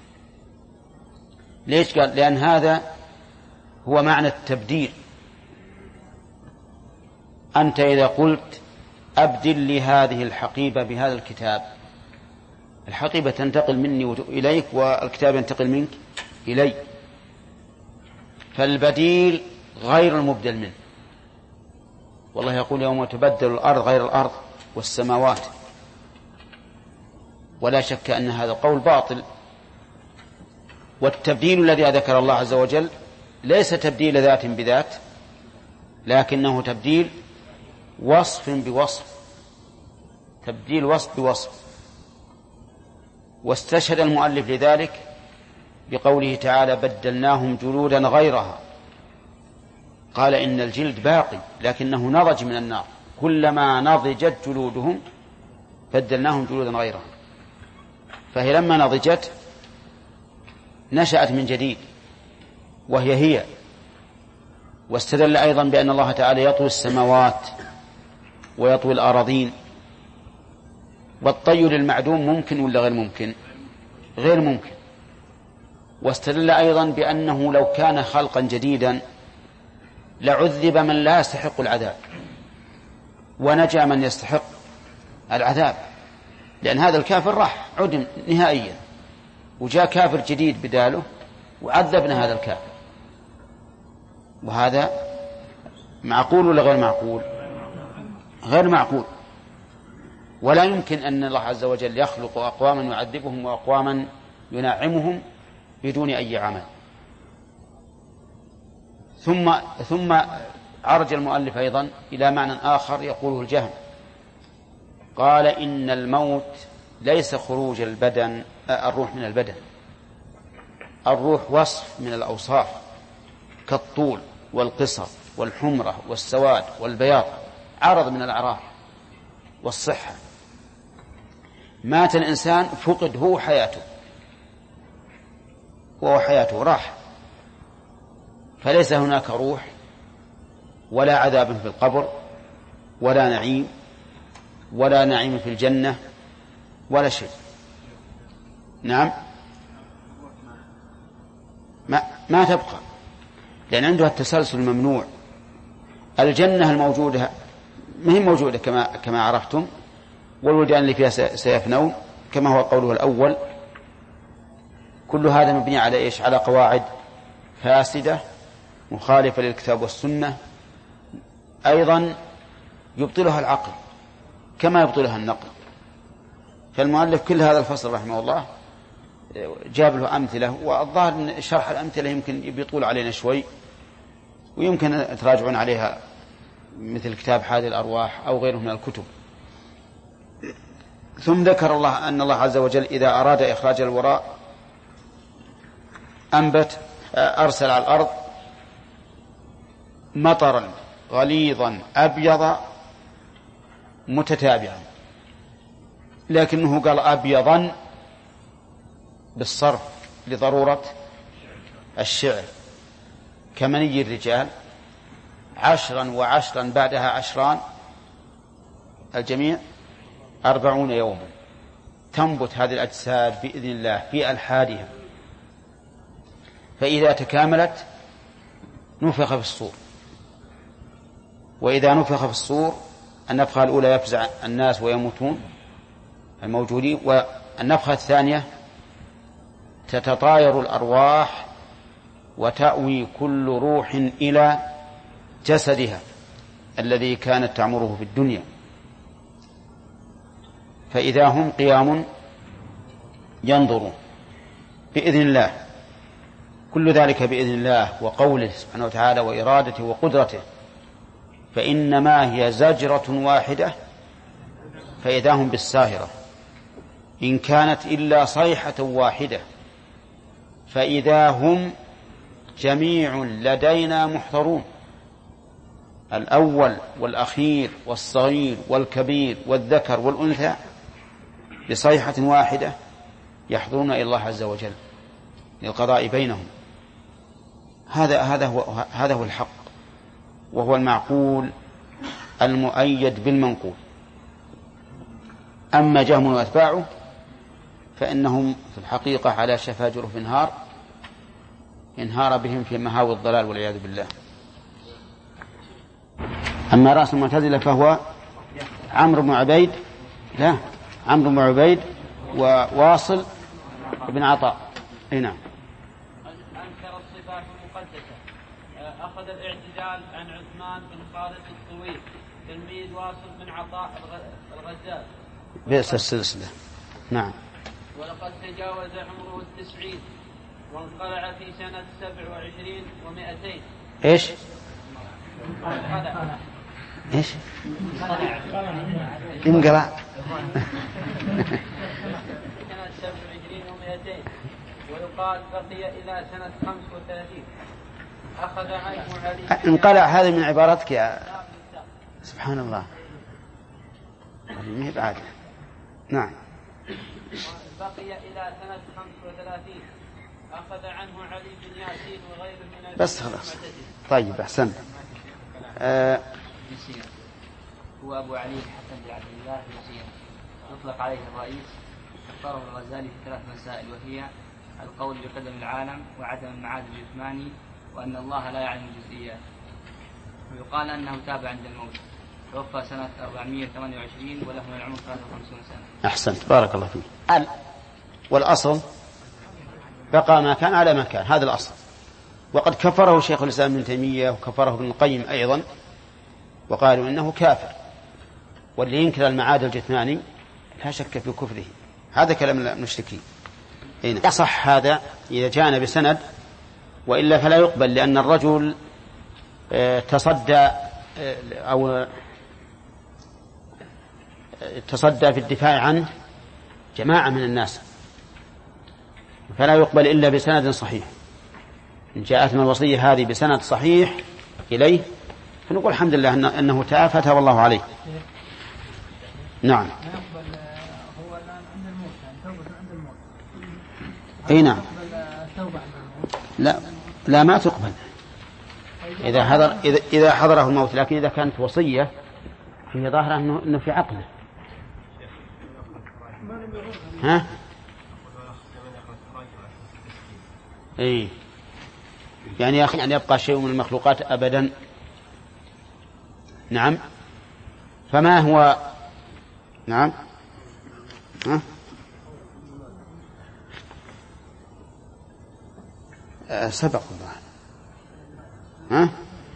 ليش؟ قال لأن هذا هو معنى التبديل. أنت إذا قلت أبدل لي هذه الحقيبة بهذا الكتاب، الحقيبة تنتقل مني إليك والكتاب ينتقل منك إلي، فالبديل غير المبدل منه. والله يقول يوم تبدل الأرض غير الأرض والسماوات، ولا شك أن هذا القول باطل. والتبديل الذي ذكر الله عز وجل ليس تبديل ذات بذات، لكنه تبديل وصف بوصف، تبديل وصف بوصف. واستشهد المؤلف لذلك بقوله تعالى بدلناهم جلودا غيرها. قال إن الجلد باقي لكنه نضج من النار، كلما نضجت جلودهم بدلناهم جلودا غيرها، فهي لما نضجت نشأت من جديد وهي هي. واستدل أيضا بأن الله تعالى يطوي السماوات ويطوي الأراضين. والطي للمعدوم ممكن ولا غير ممكن؟ غير ممكن. واستدل أيضا بأنه لو كان خلقا جديدا لعذب من لا يستحق العذاب ونجا من يستحق العذاب، لأن هذا الكافر راح عدم نهائيا وجاء كافر جديد بداله وعذبنا هذا الكافر. وهذا معقول ولا غير معقول؟ غير معقول. ولا يمكن أن الله عز وجل يخلق أقواما يعذبهم وأقواما ينعمهم بدون أي عمل. ثم ثم عرج المؤلف أيضا إلى معنى آخر يقوله الجهم. قال إن الموت ليس خروج البدن الروح من البدن، الروح وصف من الأوصاف كالطول والقصر والحمرة والسواد والبياض، عرض من الأعراض والصحة. مات الإنسان فقد هو حياته، هو حياته راح، فليس هناك روح ولا عذاب في القبر ولا نعيم ولا نعيم في الجنة ولا شيء. نعم، ما, ما تبقى، لأن عندها التسلسل الممنوع. الجنة الموجودة ما هي موجودة كما, كما عرفتم، والولدان اللي فيها سيفنون كما هو قوله الأول. كل هذا مبني على إيش؟ على قواعد فاسدة مخالفة للكتاب والسنة، أيضا يبطلها العقل كما يبطلها النقل. فالمؤلف كل هذا الفصل رحمه الله جاب له أمثلة، والظاهر أن شرح الأمثلة يمكن يطول علينا شوي، ويمكن تراجعون عليها مثل كتاب حادي الأرواح أو غيره من الكتب. ثم ذكر الله أن الله عز وجل إذا أراد إخراج الوراء أنبت أرسل على الأرض مطرا غليظا أبيض متتابعا، لكنه قال أبيضا بالصرف لضرورة الشعر كمني الرجال، عشرا وعشرا بعدها عشران، الجميع أربعون يوما تنبت هذه الأجساد بإذن الله في ألحادها، فإذا تكاملت نفخ في الصور. وإذا نفخ في الصور النفخة الأولى يفزع الناس ويموتون الموجودين، والنفخة الثانية تتطاير الأرواح وتأوي كل روح إلى جسدها الذي كانت تعمره في الدنيا، فإذا هم قيام ينظرون بإذن الله، كل ذلك بإذن الله وقوله سبحانه وتعالى وإرادته وقدرته، فإنما هي زجرة واحدة فإذا هم بالساهرة، إن كانت إلا صيحة واحدة فإذا هم جميع لدينا محضرون، الأول والأخير والصغير والكبير والذكر والأنثى بصيحة واحدة يحضرون إلى الله عز وجل للقضاء بينهم. هذا هذا هو هذا هو الحق، وهو المعقول المؤيد بالمنقول. أما جهم وأتباعه فإنهم في الحقيقة على شفا جرف انهار انهار بهم في مهاوي الضلال والعياذ بالله. أما رأس المعتزلة فهو عمرو بن عبيد لا عمرو بن عبيد وواصل بن عطاء. اي نعم. أنكر الصفات المقدسة، أخذ الاعتدال عن عثمان بن خالد الطويل تلميذ واصل بن عطاء الغزال بئس السلسلة. نعم. ولقد تجاوز عمره التسعين وانقلع في سنة سبع وعشرين ومائتين. ايش انقلع ايش انقلع سنة سبع وعشرين ومائتين، ويقال بقي إلى سنة خمس وثلاثين. أخذ عنه علي انقلع. هذه من عبارتك يا سبحان الله، ما هي بعد. نعم. بقي إلى سنة خمس وثلاثين. أخذ عنه علي بن ياسين وغيره من بس خلاص. طيب أحسن. آه هو أبو علي الحسن بن عبد الله المسير، يطلق عليه الرئيس. اختاره الغزالي في ثلاث مسائل، وهي القول بقدم العالم وعدم المعاد الجسماني وأن الله لا يعلم الجزئيات. ويقال أنه تاب عند الموت، توفى سنة أربعمائة وثمانية وعشرين وله من العمر ثلاثة وخمسين سنة. أحسنت بارك الله فيك. والأصل بقى ما كان على ما كان، هذا الأصل. وقد كفره شيخ الإسلام ابن تيمية وكفره ابن القيم أيضا، وقالوا إنه كافر، واللي ينكر المعاد الجثماني لا شك في كفره. هذا كلام المشركين. يصح هذا إذا جاءنا بسند، وإلا فلا يقبل، لأن الرجل تصدى أو تصدى في الدفاع عنه جماعة من الناس، فلا يقبل إلا بسند صحيح. إن جاءتنا الوصية هذه بسند صحيح إليه فنقول الحمد لله أنه تاب فتاب الله عليه. نعم. أي نعم. لا لا ما تقبل إذا حضر إذا إذا حضره الموت، لكن إذا كانت وصية فيه ظاهرة أنه إنه في عقله. ها؟ إيه يعني يا أخي أن يبقى شيء من المخلوقات أبدا. نعم. فما هو؟ نعم. ها؟ أه سبق الله. ها؟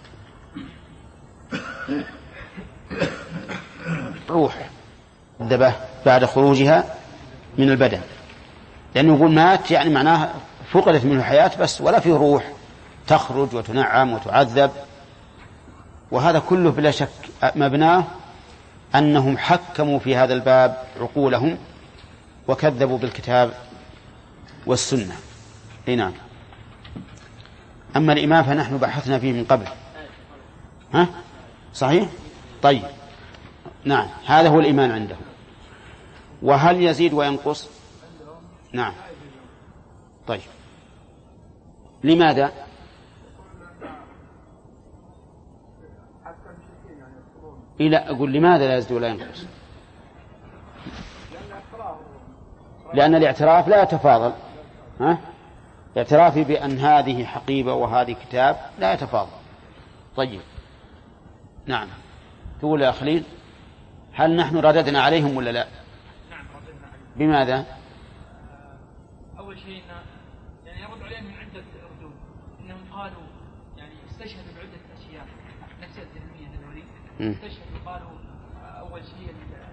روح الدبة بعد خروجها من البدن، لأنه يقول مات يعني معناه فقدت منه حياة بس، ولا فيه روح تخرج وتنعم وتعذب. وهذا كله بلا شك مبناه أنهم حكموا في هذا الباب عقولهم وكذبوا بالكتاب والسنة. نعم. أما الإيمان فنحن بحثنا فيه من قبل. ها؟ صحيح؟ طيب. نعم هذا هو الإيمان عندهم. وهل يزيد وينقص؟ نعم. طيب لماذا؟ إلى أقول لماذا لا يزيد ولا ينقص؟ لأن الاعتراف لا يتفاضل. ها؟ اعترافي بأن هذه حقيبة وهذه كتاب لا يتفاضل. طيب نعم. تقول يا خليل هل نحن رددنا عليهم ولا لا؟ نعم رددنا عليهم. بماذا؟ أول شيء إن يعني يرد عليهم من عدة ردود، إنهم قالوا يعني استشهدوا بعدة أشياء، نفس الجهمية هذولي استشهدوا قالوا أول شيء